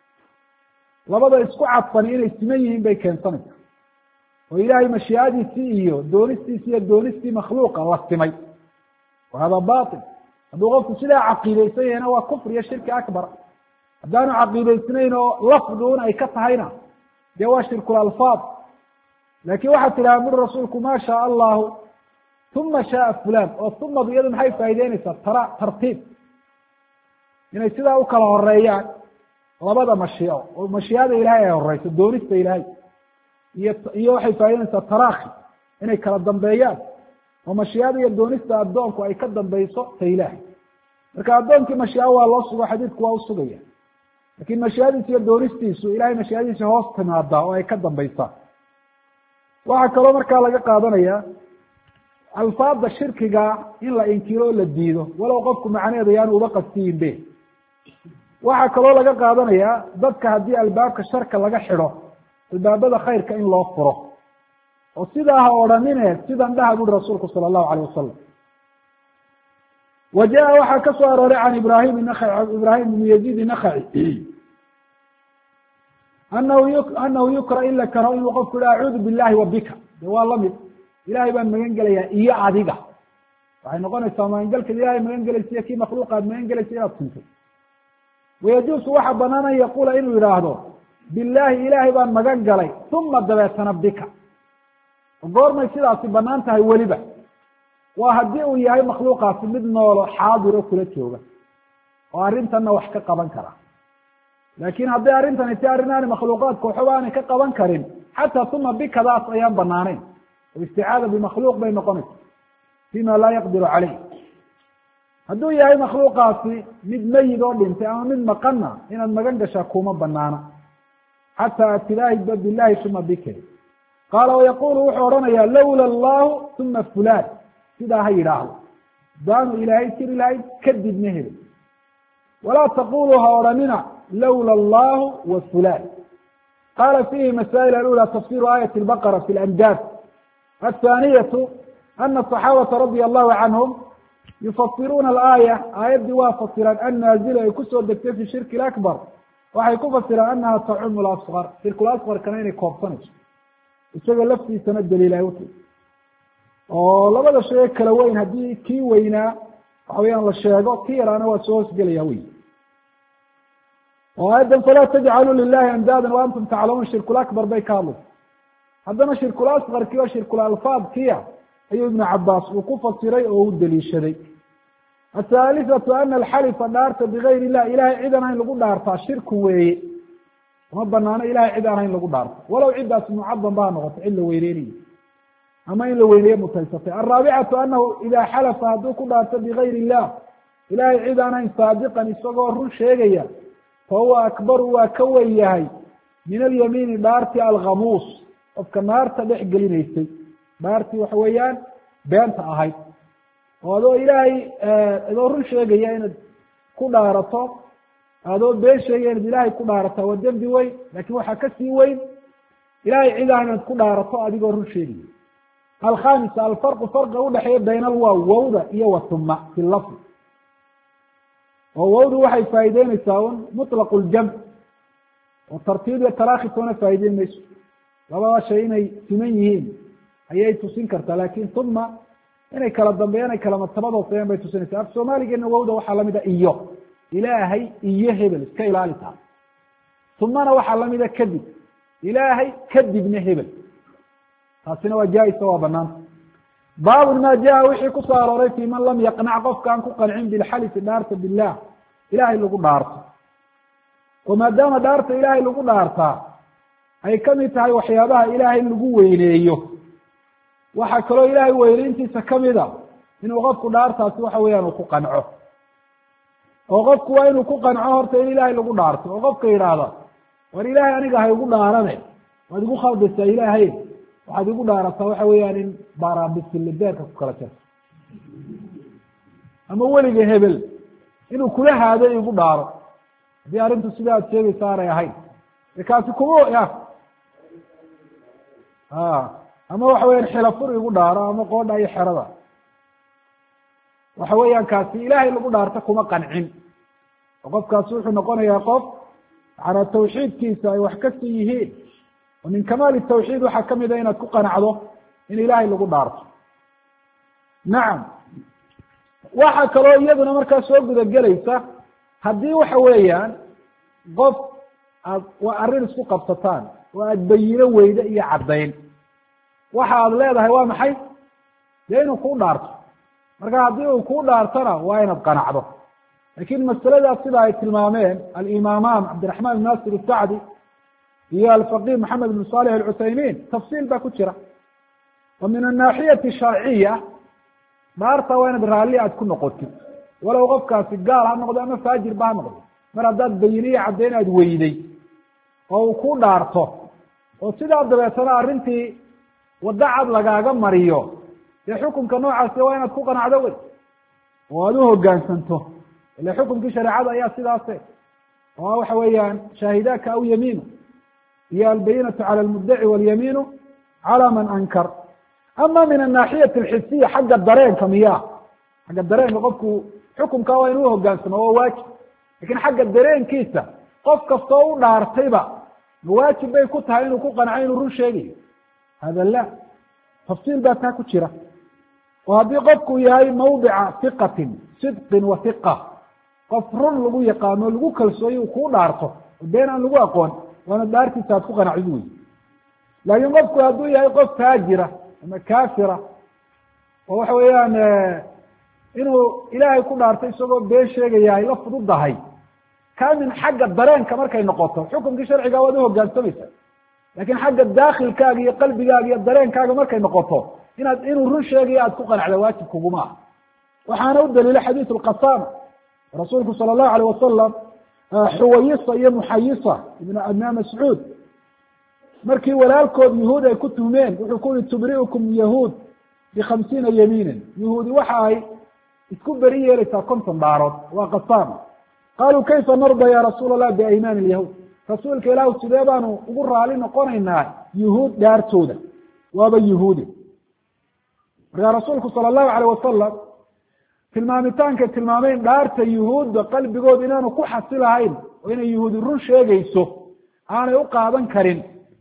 labada isku cadfani inay siman yihiin bay keensanaysaa oo ilaahay mashiiadiisii iyo doonistiisi iyo doonistii makhluuqa la simay wa hada batil hadduu qofku sidaa caqiideysan yahayna waa kufr iyo shirki akbar haddaanu caqiideysnayn oo lafduun ay ka tahayna dee waa shirkulalfaad laakin waxaad tidhaha buri rasuulku ma shaء allahu uma shaءa fulan oo umadu iyadu maxay faa'ideyneysaa tartiib inay sidaa u kala horeeyaan labada mashiico oo mashiiada ilahay ay horeyso doonista ilaahay iyo waxay faa'ideyneysaa tarakhi inay kala dambeeyaan oo mashiiada iyo doonista addoonku ay ka dambeyso ta ilaahay marka addoonkii mashiico waa loo sugo xadiidku waa usugaya lakin mashiiadiisa iyo doonistiisu ilahay mashiiadiisa hoos timaadaa oo ay ka dambeysaa waxaa kaloo markaa laga qaadanaya alfaada shirkiga in la inkiro o la diido walow qofku macnaheeda yaanu uba qastiyin be waxaa kaloo laga qaadanayaa dadka haddii albaabka sharka laga xidho albaabada khayrka in loo furo oo sidaa ha odhanine sidan dhaha buri rasuulku sala allahu alayh wasalam wa jaa waxaa ka soo arooray can ibrahim ibn yaziid nakaci anahu yukra in la karo inuu qofku yihi acuudu billahi wa bika de waa lamid ilahay baan magan gelayaa iyo adiga waxay noqonaysaa magangelkeed ilahay magan gelaysa iyo kii makhluuqa aad magan gelaysa inaad sintay wayajuusu waxa banaan an yaquula inuu yidhaahdo billahi ilaahay baan magan galay uma dabeetana bika goormay sidaasi banaan tahay weliba waa haddii uu yahay makhluuqaasi mid noolo xaadiro kula jooga oo arrintanna wax ka qaban kara laakin hadday arrintani ti arrin aani makhluuqaadka waxba aanay ka qaban karin xataa uma bikadaas ayaan banaaneyn isticaada bimakhluuq bay noqonaysa fima laa yaqdiru caleyh hadduu yahay makhluuqaasi mid meyid oo dhintay ama mid maqana inaad magan gashaa kuma banaana xataa atidaahiba billahi uma bike qaala wayaqulu wuxuu odhanayaa lawla allahu uma fulan sidaa ha yidhaahdo daanu ilaahay tiri lahayd kadibna heli walaa taqulu ha odhanina lawla allahu wa fulan qaala fihi masaa'il alula tafsiru aayati lbaqara fi landaad الثانية أن الصحاaبة رضي الله عنهم يفsiruna الآية aيadii waa fasiraan الناaزلة ay kusoo degtay في shirk الأكبر waxay ku fasiraan أنha tacum الأصغر shirkاأصغرkana inay koobsanayso isagoo laftiisana daliil ay uti oo labada shay kala weyn haddii kii weynaa waxa weyaan la sheego kii yaraana waa soo hoosgelaya wey وأيضا فلا تجعلوا لله أندادا وأنتم تعلمون الشرك الأكبر bay ka hadlaysa haddana shirkul asqarkii oo shirkul alfaadkiya ayuu ibnu cabaas uu ku fasiray oo u daliishaday athaalithatu ana alxalifa dhaarta bigayr illah ilahay cid aan hayn lagu dhaartaa shirku weeye uma banaano ilahay cid aan hayn lagu dhaarto walow ciddaas mucadan baa noqoto cid la weyneynayo ama in la weyneeye mutaysatay alraabicatu anahu idaa xalafa hadduu ku dhaarto bigayr illah ilahay cid aan hayn saadiqan isagoo run sheegaya fahuwa akbaru waa ka wen yahay min alyamiini dhaartii alkhamuus qofka naarta dhex gelinaysay dhaartii waxa weeyaan beenta ahayd oo adoo ilaahay adoo run sheegaya inaad ku dhaarato adoo been sheegaya inaad ilaahay ku dhaarataa waa dembi weyn laakin waxaa kasii weyn ilahay cid aan inaad ku dhaarato adigoo run sheegaya alkhamisa alfarqu farqa udhexeeya bayna alwaaw wawda iyo watuma fi lafdi oo wawdu waxay faa'iideynaysaa un mutlaq ljamc oo tartiib iyo taraakhi toona faa'ideyn mayso labada shay inay siman yihiin ayay tusin kartaa laakin uma inay kala dambeeyaan ay kala martabad hooseeyaan bay tusinaysaa af soomaaligeena wawda waxaa lamida iyo ilaahay iyo hebel iska ilaali taa umana waxaa lamida kadib ilaahay kadibna hebel taasina waa jaa-isa waa banaanta baabun ma jaa wixii kusoo arooray fi man lam yaqnac qofka aan ku qancin bilxalifi dhaarta billah ilahay lagu dhaarto oo maadaama dhaarta ilaahay lagu dhaartaa ay kamid tahay waxyaabaha ilaahay lagu weyneeyo waxaa kaloo ilaahay weyneyntiisa kamida inuu qofku dhaartaasi waxa weeyaan uu ku qanco oo qofku waa inuu ku qanco horta in ilaahay lagu dhaarto oo qofka yidhaahda war ilaahay aniga ha igu dhaarane waad igu khaldaysaa ilaahay waxaad igu dhaarataa waxa weeyaan in baaraabisilibeerka ku kala jarto ama weliga hebel inuu kula haado igu dhaaro haddii arrintu sida aad sheegaysa aanay ahayn kaasi kuma ama waxa weyan xilafur igu dhaaro ama qoodha iyo xerada waxa weeyaan kaasi ilaahay lagu dhaarto kuma qancin oo qofkaasi wuxuu noqonayaa qof macanaa tawxiidkiisa ay wax kasii yihiin oo min kamaali tawxiid waxaa kamid a inaad ku qanacdo in ilaahay lagu dhaarto nacam waxaa kaloo iyaduna markaa soo gudagelaysa haddii waxa weeyaan qof aad waa arrin isku qabsataan oo aad bayino weyde iyo caddayn waxa aad leedahay waa maxay dee inuu kuu dhaarto marka haddii uu kuu dhaartona waa inaad qanacdo lakin masaladaas sida ay tilmaameen alimamaan cabdiraxman ibn nasir isacdi iyo alfaqih maxamed ibn salix alcuthaymin tafsiil baa ku jira wa min annaaxiyati sharciya dhaarta waa inaad raalli aad ku noqotid walow qofkaasi gaal ha noqdo ama faajir ba ha noqdo mar haddaad bayiniyo caddayn aad weyday oo uu ku dhaarto oo sidaa dabeetana arrintii wadda cad lagaaga mariyo dee xukunka noocaasi waa inaad ku qanacdo wey oo aad u hoggaansanto ila xukunkii shareecada ayaa sidaase oo waxa weeyaan shaahidaaka aw yamiinu iyo albayinatu cala almuddaci walyamiinu cala man ankar ama min annaaxiyati alxisiya xagga dareenka miya xagga dareenka qofku xukunkaa waa inuu hogaansamo waa waajib lakin xagga dareenkiisa qof kastoo u dhaartayba mawaajib bay ku tahay inuu ku qanco inuu run sheegayo hada la tafsiil baa taa ku jira oo haddii qofku yahay mawdica hiqatin sidqin wa hiqa qof run lagu yaqaano lagu kalsooyo uu kuu dhaarto oo been aan lagu aqoon waana dhaartiisa aad ku qanacdid wey laakiin qofku hadduu yahay qof faajira ama kafira oo waxa weeyaan inuu ilaahay ku dhaartay isagoo been sheegaya ay la fududahay kamin xagga dareenka markay noqoto xukunkii sharciga waad u hogaansamaysa lakin xagga daakilkaaga iyo qalbigaaga iyo dareenkaaga markay noqoto inuu run sheegayo aad ku qanacda waajib kuguma ah waxaana u daliila xadiisu lqasama rasuulku sala allahu alayh wasalam xuwayisa iyo muxayisa ibn mascuud markii walaalkood yahuud ay ku tuhmeen wuxuu ku yihi tubri'ukum yahuud bikhamsiina yamiinan yahuudi waxa ay isku beri yeelaysaa 50 dhaarood waa qasama qaaluu kayfa narda ya rasuul allah biaymaan alyahuud rasuulka ilaahu sidee baanu ugu raali noqonaynaa yahuud dhaartooda waaba yahuudi markaa rasuulku sala allahu alayh wasalam tilmaamitaanka tilmaameen dhaarta yuhuudda qalbigooda inaanu ku xasilahayn oo inay yahuudi run sheegayso aanay u qaadan karin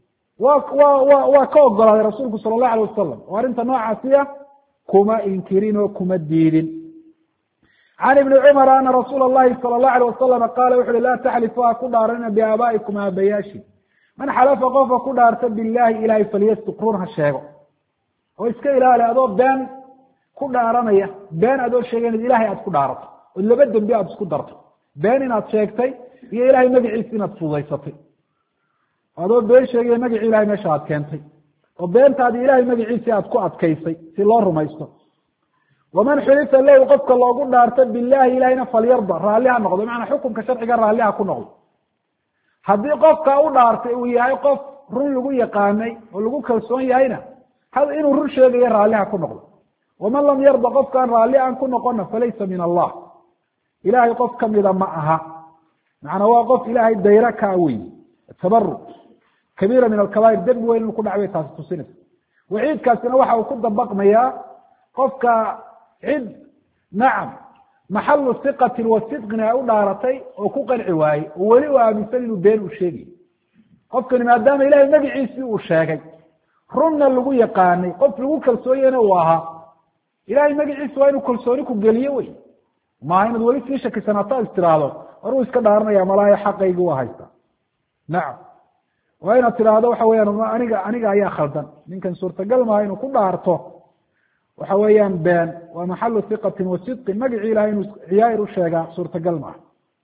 waa ka ogolaaday rasuulku sala allahu alayh wasalam oo arrinta noocaasiya kuma inkirin oo kuma diidin can ibni cumar ana rasuula allahi sala allahu alayh wasalama qaala wuxu uhi laa taxlifu ha ku dhaaranina biaabaa'ikum aabayaashin man xalafa qofka ku dhaarta billahi ilahay falyasduq run ha sheego oo iska ilaali adoo been ku dhaaranaya been adoo sheegay inaad ilahay aad ku dhaarato oo laba dembi aad isku darto been inaad sheegtay iyo ilahay magaciisa inaad fududaysatay adoo been sheegaya magacii ilahay meesha aad keentay oo beentaadi ilahay magaciisii aad ku adkaysay si loo rumaysto waman xulifa lahu qofka loogu dhaarto billahi ilahayna falyarda raalli ha noqdo macanaa xukunka sharciga raalli ha ku noqdo haddii qofka u dhaartay uu yahay qof run lagu yaqaanay oo lagu kalsoon yahayna inuu run sheegayo raalli ha ku noqdo waman lam yarda qofkaan raalli aan ku noqona falaysa min allah ilahay qof kamida ma aha macnaa waa qof ilahay dayra kaa wey tabaruk kabiira min alkabair dembi weyn inuu ku dhacbay taasi tusinaysa waciidkaasina waxa uu ku dabaqmayaa qofka cid nacam maxalu hiqatin wa sidqin ay u dhaaratay oo ku qanci waaye oo weli u aaminsan inuu been u sheegayo qofkani maadaama ilahay magaciisii uu sheegay runna lagu yaqaanay qof lagu kalsoonyana uu ahaa ilahay magaciisa waa inuu kalsooni ku geliyo wey maaha inaad weli sii shakisanaato is tiraahdo war uu iska dhaaranaya malaayo xaqaygi waa haysta nacam waa inaad tidhaahdo waxa weyaan aniga ayaa khaldan ninkan suurtagal maaha inuu ku dhaarto waxa weeyaan been waa maxalu hiqatin wa sidqin magacii ilahay inuu ciyaayir u sheegaa suurtagal maaha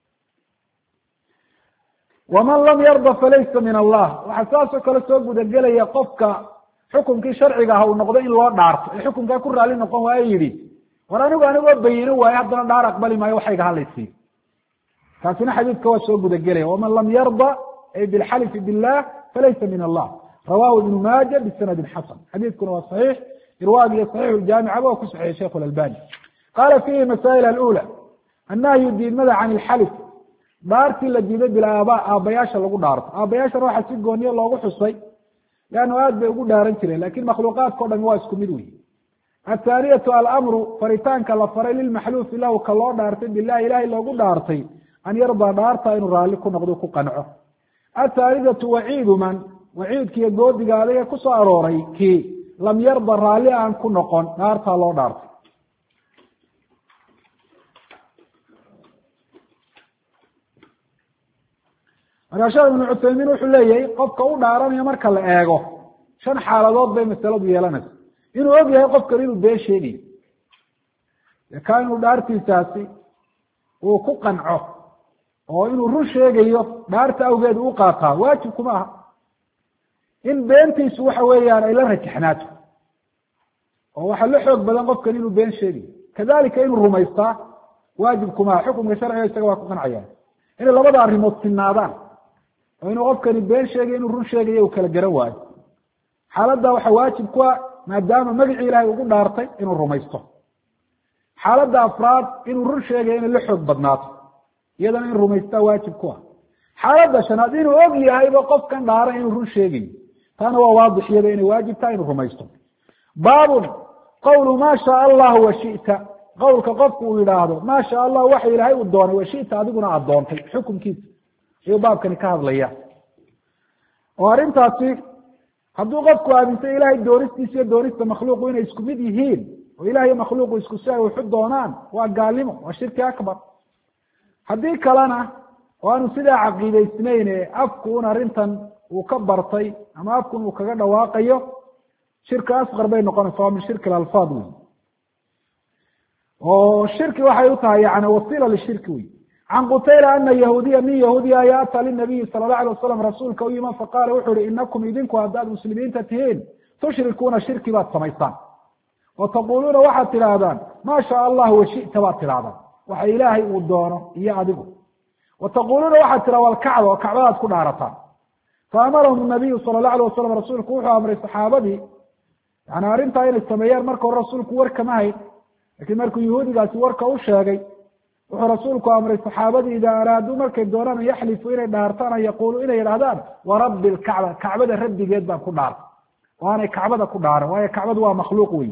waman lam yarda falaysa min allah waxaa saasoo kale soo gudagelaya qofka xukunkii sharciga ah uu noqdo in loo dhaarto ee xukunkaa ku raali noqon waayo yidhi war anigoo bayino waayo haddana dhaar aqbali maayo waxayga halaysiiyo taasina xadiidka waa soo gudagelaya waman lam yarda ay bilxalifi billah falaysa min allah rawahu ibnu maaja bisanadin xasan xadiidkuna waa saxiix irwaagi iyo saxiixu ljaamicaba waa ku saxiixay sheikhu lalbani qaala fiihi masaa'il alula annahyu diidmada can ilxalif dhaartii la diiday bilaaba aabbayaasha lagu dhaarto aabbayaashana waxaa si gooniyo loogu xusay leannu aad bay ugu dhaaran jireen lakin makhluuqaadka o dhami waa isku mid wey athaaniyatu alamru faritaanka la faray lilmaxluufi lahu ka loo dhaartay bilahi ilahay loogu dhaartay an yardaa dhaarta inuu raalli ku noqdo ku qanco athaalidatu waciidu man waciidkiiyo goodiga adiga ku soo arooray kii lam yarda raalli aan ku noqon dhaartaa loo dhaartay markaa sheekh ibnu cuthaymiin wuxuu leeyahay qofka u dhaaranayo marka la eego 5 xaaladood bay masaladu yeelanaysa inuu og yahay qofkan inuu been sheegayo ka inuu dhaartiisaasi uu ku qanco oo inuu run sheegayo dhaarta awgeed u qaataa waajib kuma aha in beentiisu waxa weeyaan ay la rajaxnaato oo waxa la xoog badan qofkan inuu been sheegayo kadalika inuu rumaystaa waajib kuma aha xukunka sharciga isaga waa ku qancayaan inay labada arrimood sinaadaan oo inuu qofkani been sheegayo inuu run sheegayo uu kala garan waayo xaaladda waxa waajib ku ah maadaama magacii ilaahay ugu dhaartay inuu rumaysto xaaladda afraad inuu run sheegayo inay la xoog badnaato iyadana in rumaystaa waajib ku ah xaaladda shanaad inuu og yahayba qofkan dhaaran inuu run sheegayo taana waa waadix iyada inay waajib tahay inuu rumaysto baabun qawlu maa shaa allahu wa shita qowlka qofku uu yidhaahdo maa sha allah waxa ilaahay uu doonay wa shita adiguna aad doontay xukunkiisa ayuu baabkani ka hadlaya oo arrintaasi hadduu qofku aaminsay ilahay doonistiisa iyo doonista makhluuqu inay isku mid yihiin oo ilahay iyo makhluuqu isku si ay waxu doonaan waa gaalnimo waa shirki akbar haddii kalena oo aanu sidaa caqiidaysnayn ee afku un arrintan uu ka bartay ama afkun uu kaga dhawaaqayo shirki asqar bay noqonaysa waa min shirki alalfaad wey oo shirki waxay u tahay yani wasiila lishirki wey can qutayla ana yahuudiya nin yahuudiya ayaa ataa linabiyi sala allahu alay wasalam rasuulka u yima faqaala wuxuu ihi inakum idinku haddaad muslimiinta tihiin tushrikuuna shirki baad samaysaan wa taquluuna waxaad tidhaahdaan maa shaa allahu washita baad tidhahdaan waxa ilaahay uu doono iyo adigu wa taquluuna waxaad tidhahda alkacba oo kacbadaad ku dhaarataan faamarahum nabiyu sala allahu alay wasalam rasuulku wuxuu amray saxaabadii yani arrintaa inay sameeyaan marka hore rasuulku war kama hayn lakiin markuu yahuudigaasi warka u sheegay wuxuu rasuulku amray saxaabadii idaa araaduu markay doonaan an yaxlifu inay dhaartaan an yaquuluu inay yidhahdaan warabbi lkacba kacbada rabbigeed baan ku dhaartay oo aanay kacbada ku dhaaran waayo kacbadu waa makhluuq wey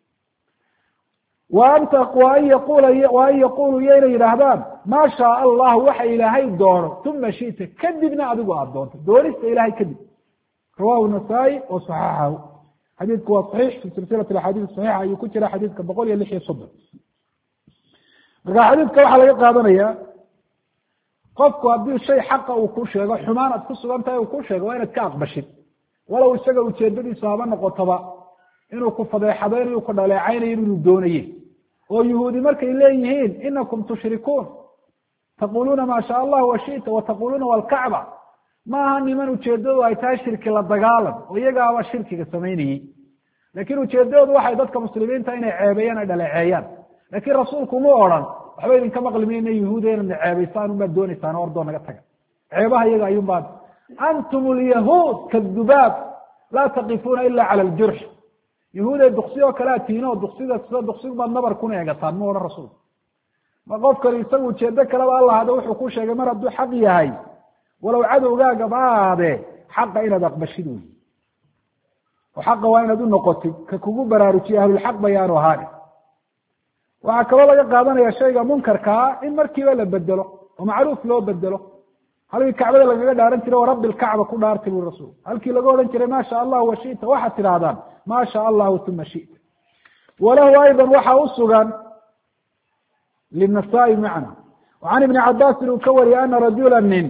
wa an yaquluu iyo inay yidhaahdaan maa shaa allahu waxa ilaahay doono uma shita kadibna adigu aada doonto doonista ilahay kadib rawahu nasaa-i wa saxaxahu xadiidku waa saxiix fi silsilati axaadiis saxiixa ayuu ku jira xadiidka 106 marka xadiidka waxaa laga qaadanaya qofku haddii shay xaqa uu ku sheego xumaan aad ku sugan tahay uu ku sheego waa inaad ka aqbashid walow isaga ujeedadiisu haba noqotoba inuu ku fadeexadaynayo ku dhaleecaynayo inuu doonaye oo yuhuudi markay leeyihiin inakum tushrikuun taquluuna maa shaa allah washita wataquluuna walkacba ma aha niman ujeedadu ay tahay shirki la dagaalan oo iyagaaba shirkiga samaynayey lakin ujeedadoodu waxay dadka muslimiinta inay ceebeeyaan ay dhaleeceeyaan lakin rasuulku ma odhan waxba idinka maqli mayna yuhuuda inaad ceebeysaan unbaad dooneysaan o ordoo naga taga ceebaha iyaga ayuun baad antum lyahuud kadubaab laa taqifuuna ila cala ljurx yahuuday duksi oo kalea tihiin oo duksida sida duksigu baad nabar kuna eegataan ma odhan rasuulku ma qofkani isagu ujeedo kaleba alla hada wuxuu ku sheegay mar hadduu xaq yahay walow cadowgaagaba ahaadee xaqa inaad aqbashid wey oo xaqa waa inaad u noqotid ka kugu baraarujiye ahlulxaq bayaanu ahaani waxaa kaloo laga qaadanaya shayga munkarkaa in markiiba la bedelo oo macruuf loo bedelo halkii kacbada lagaga dhaaran jiray warabbi lkacba ku dhaartay bui rasuul halkii laga odhan jiray maa sha allahu washita waxaad tidhahdaan maa sha allahu uma shita walahu ayضa waxaa usugan linasaa-i macna can ibni cabaasin uu ka wariyay ana rajula nin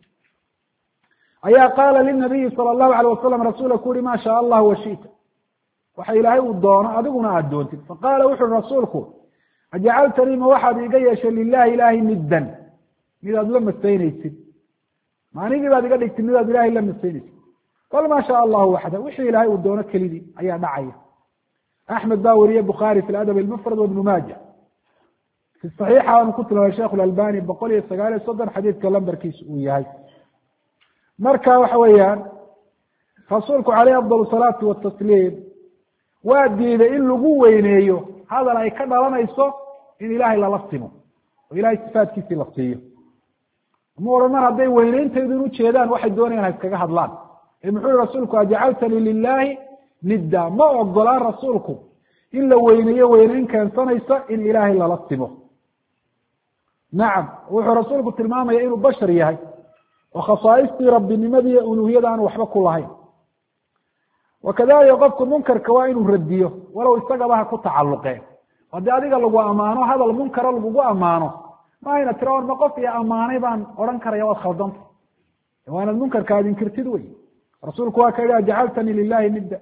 ayaa qaala linabiyi sala allahu alayh wasalam rasuula ku uhi ma sha allahu washita waxa ilaahay uu doono adiguna aada doontid faqaala wuxu uhi rasuulku ajacaltanii ma waxaad iga yeeshay lilahi ilaahay niddan midaad la masaynaysid ma anigii baad iga dhigtid midaad ilahay la masaynaysid bal ma sha allahu waxda wixii ilaahay uu doono kelidii ayaa dhacaya axmed baa weriye bukhaari fi ladab almufrad wabnu maaja fi saxiixa aanu ku tilmaamay sheikh lalbani 119 xadiidka lambarkiisa uu yahay marka waxa weeyaan rasuulku caleyh afdal salaati watasliim waa diiday in lagu weyneeyo hadal ay ka dhalanayso in ilaahay lala simo oo ilahay sifaadkiisii la siiyo ma odhan mar hadday weyneyntaydun ujeedaan waxay doonayaan ha iskaga hadlaan ee muxuu yihi rasuulku ajacaltanii lilahi nidda ma ogolaan rasuulku in la weyneeyo weyneyn keensanaysa in ilaahay lala simo nacam wuxuu rasuulku tilmaamaya inuu bashar yahay oo khasaaistii rabbinimadii uluhiyada aan waxba ku lahayn wakadalika qofku munkarka waa inuu radiyo walow isagaba ha ku tacalluqeen haddii adiga lagu ammaano hadal munkara lagugu ammaano ma ayna tira ma qof iyo ammaanay baan odhan karaya waad khaldanta waa inaad munkarka aad inkirtid wey rasuulku waa ka yihi ajacaltanii lilahi nidda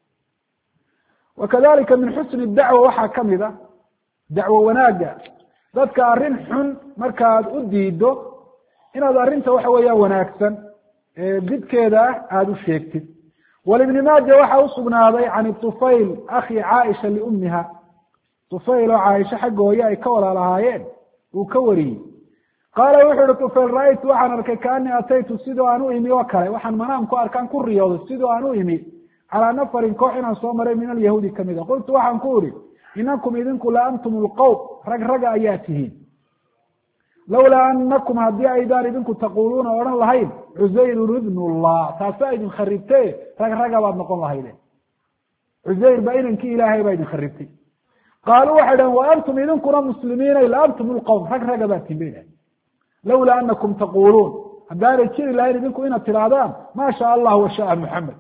wakadalika min xusni dacwa waxaa kamid a dacwo wanaaga dadka arrin xun markaad u diido inaad arrinta waxa weeyaan wanaagsan didkeeda ah aada u sheegtid walibni maaja waxaa usugnaaday can tufayl akhi caaisha liummiha tufayl oo caaisha xagga hooye ay ka walaalahaayeen uu ka wariyey qaala wuxu uhi tufayl ra-aytu waxaan arkay kaanii ataytu sidoo aan u imi oo kale waxaan manaam ku arkaan ku riyooday sidoo aan u imi calaa nafarin koox inaan soo maray min alyahuudi kamid a qultu waxaan ku uhi inakum idinku la antum lqowm raga ayaa tihiin lawlaa anakum haddii aydaan idinku taquluuna odhan lahayn cusayrun ibn llah taasa idin kharibtee raga baad noqon lahaydeen cusayr ba inankii ilaahay baa idin kharibtay qaaluu waxay dhahen wa antum idinkuna muslimiinay la antum lqowm raga baad tihin bay dhahen lawlaa anakum taquluun haddaanay jiri lahayn idinku inaad tidhaahdaan ma sha allah washa'a muxamed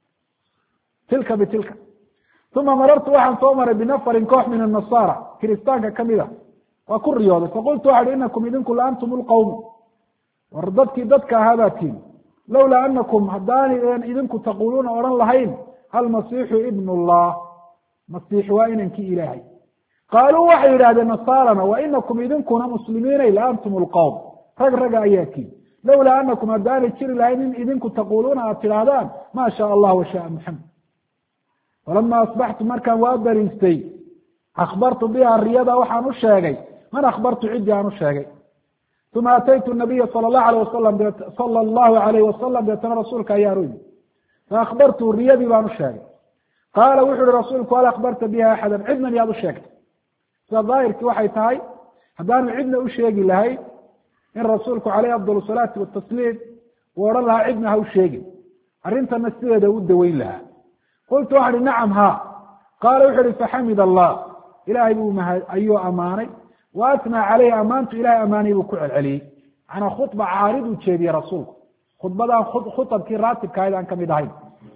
tilka bitilka uma marartu waxaan soo maray binafarin koox min anasara kiristaanka kamid a waa ku riyooday faqultu waxa hi inakum idinku la antum lqowm war dadkii dadka ahaabaa tihin lawlaa anakum haddaanidan idinku taquluuna odhan lahayn almasiixu ibn llah masiix waa inankii ilaahay qaaluu waxay yidhahdeen nasarana wa inakum idinkuna muslimiinay la antum lqowm raga ayaa tihin lawlaa anakum haddaanay jiri lahayn in idinku taquluuna aad tidhaahdaan ma sha allah washa'a muxamed falama asbaxtu markaan waa bariistay akbartu biha riyada waxaan u sheegay man akbartu ciddii aan u sheegay uma ataytu nabiya sala allahu alayhi wasalam deetana rasuulka ayaan u yimi faakbartu riyadii baan u sheegay qaala wuxu uhi rasuulku hal akbarta biha axadan cidna miyaad u sheegtay sida daahirkii waxay tahay haddaanu cidna u sheegi lahayn in rasuulku caleyhi afdal salaati watasliim uu odhan lahaa cidna ha u sheegin arrintana sideeda u daweyn lahaa qultu waxaan ihi nacam ha qaala wuxu uhi faxamid allah ilahay buu ayuu amaanay wa atnaa caleyhi amaantu ilahay amaanay buu ku celceliyey macnaa khudba caarid uu jeediyey rasuulku khudbadaan khutabkii raatibka ahayd aan kamid ahayn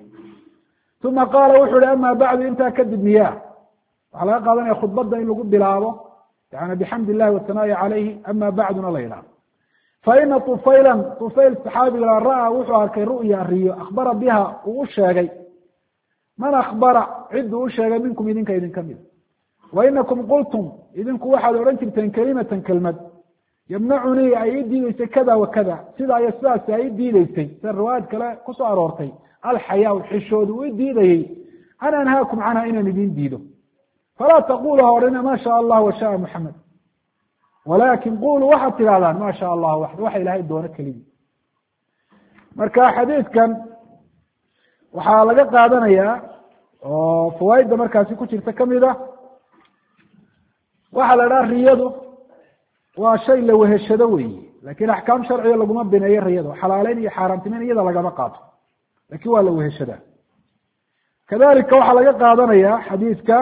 uma qaala wuxu uhi amaa bacdu intaa kadib miyaa waxaa laga qaadanaya khudbadda in lagu bilaabo yani bixamd illahi wasanaa'i calayhi ama bacduna la yidhaha faina طufaylan طufayl saxaabiga ra'aa wuxuu arkay ru'ya riyo akhbara biha uu u sheegay man akhbara cidduu u sheegay minkum idinka idinka mida wainakum qultum idinku waxaad odhan jirteen kelimatan kelmad yamnacunii ay ii diideysay kada wa kada sidaa iyo sidaasi ay ii diideysay sida riwaayad kale kusoo aroortay alxayaa xishooda uu i diidayey an anhaakum canha inaan idin diido falaa taqulu ha odhina ma sha allah washaءa muxamed walakin quluu waxaad tidhahdaan ma sha allah waxda waxa ilaahay doono keligii marka xadiidkan waxaa laga qaadanayaa oo fawaaidda markaasi ku jirta kamid a waxaa la dhaha riyadu waa shay la weheshado weyi lakin axkaam sharciga laguma bineeyo riyada xalaaleyn iyo xaaraamtimeyn iyada lagama qaato lakin waa la weheshadaa kadalika waxaa laga qaadanaya xadiidka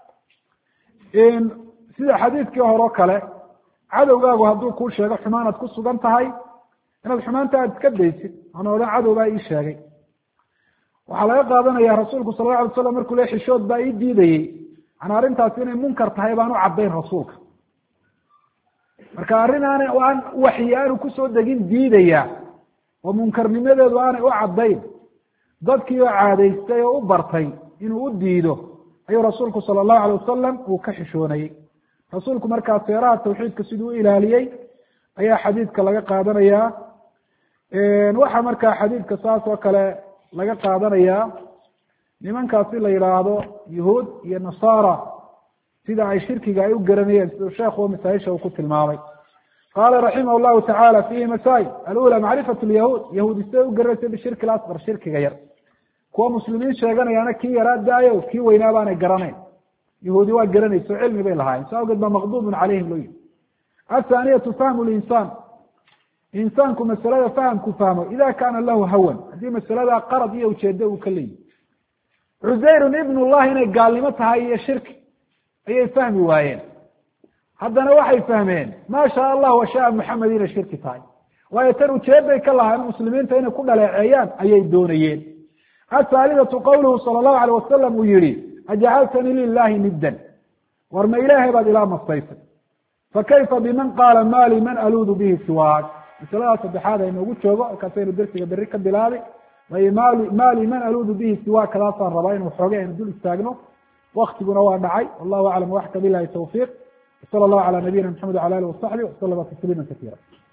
sida xadiidkii hore o kale cadowgaagu hadduu kuu sheego xumaan aad ku sugan tahay inaad xumaanta aad iska daysid ana odhan cadow baa ii sheegay waxaa laga qaadanaya rasuulku sala la alay slam markuu le xishood baa ii diidayey an arrintaasi inay munkar tahay baan u caddayn rasuulka marka arrin aanay aan waxyi aanu kusoo degin diidaya oo munkarnimadeedu aanay u caddayn dadkii oo caadaystay oo u bartay inuu u diido ayuu rasuulku sala allahu alay wasalam uu ka xishoonayey rasuulku markaa seeraha tawxiidka siduu u ilaaliyey ayaa xadiidka laga qaadanayaa waxaa markaa xadiidka saas oo kale laga qaadanayaa nimankaasi la yidhaahdo yuhuud iyo nasaara sida ay shirkiga ay u garanayeen siduu sheekhu masaaisha uu ku tilmaamay qaala raximah llahu tacaala fiihi masaa'il alula macrifat lyahuud yahuudi siday u garanaysa bishirki asqar shirkiga yar kuwa muslimiin sheeganayaana kii yaraa daayo kii weynaa baanay garanayn yahuudi waa garanaysa o cilmi bay lahaayeen sa awgeed ba maqdubun calayhim loo yihi athaaniyatu fahmu linsaan insaanku masalada fahamku fahmo ida kaana lahu hawan haddii masalada qarad iyo ujeedo uu ka leeyihi cusayrun ibn llahi inay gaalnimo tahay iyo shirki ayay fahmi waayeen haddana waxay fahmeen ma shaa allah washaءa muxamed inay shirki tahay waayo tan ujeeday ka lahaan muslimiinta inay ku dhaleeceeyaan ayay doonayeen athaalidatu qawluhu sala allahu alayh wasalam uu yihi ajacaltanii lilahi niddan war ma ilaahay baad ilaa mastaysay fakayfa biman qaala mali man aluudu bihi siwaak masaladaas saddexaad aynoogu joogo halkaasaynu dersiga berri ka bilaabay way mali man aluudu bihi siwaak kadaasaan rabaa inu xoogay aynu dul istaagno waktiguna waa dhacay wallahu aclam waxka bilahi tawfiiq wsala allahu cala nabiyina maxamed wala alih wasaxbi waslama tasliima kasiira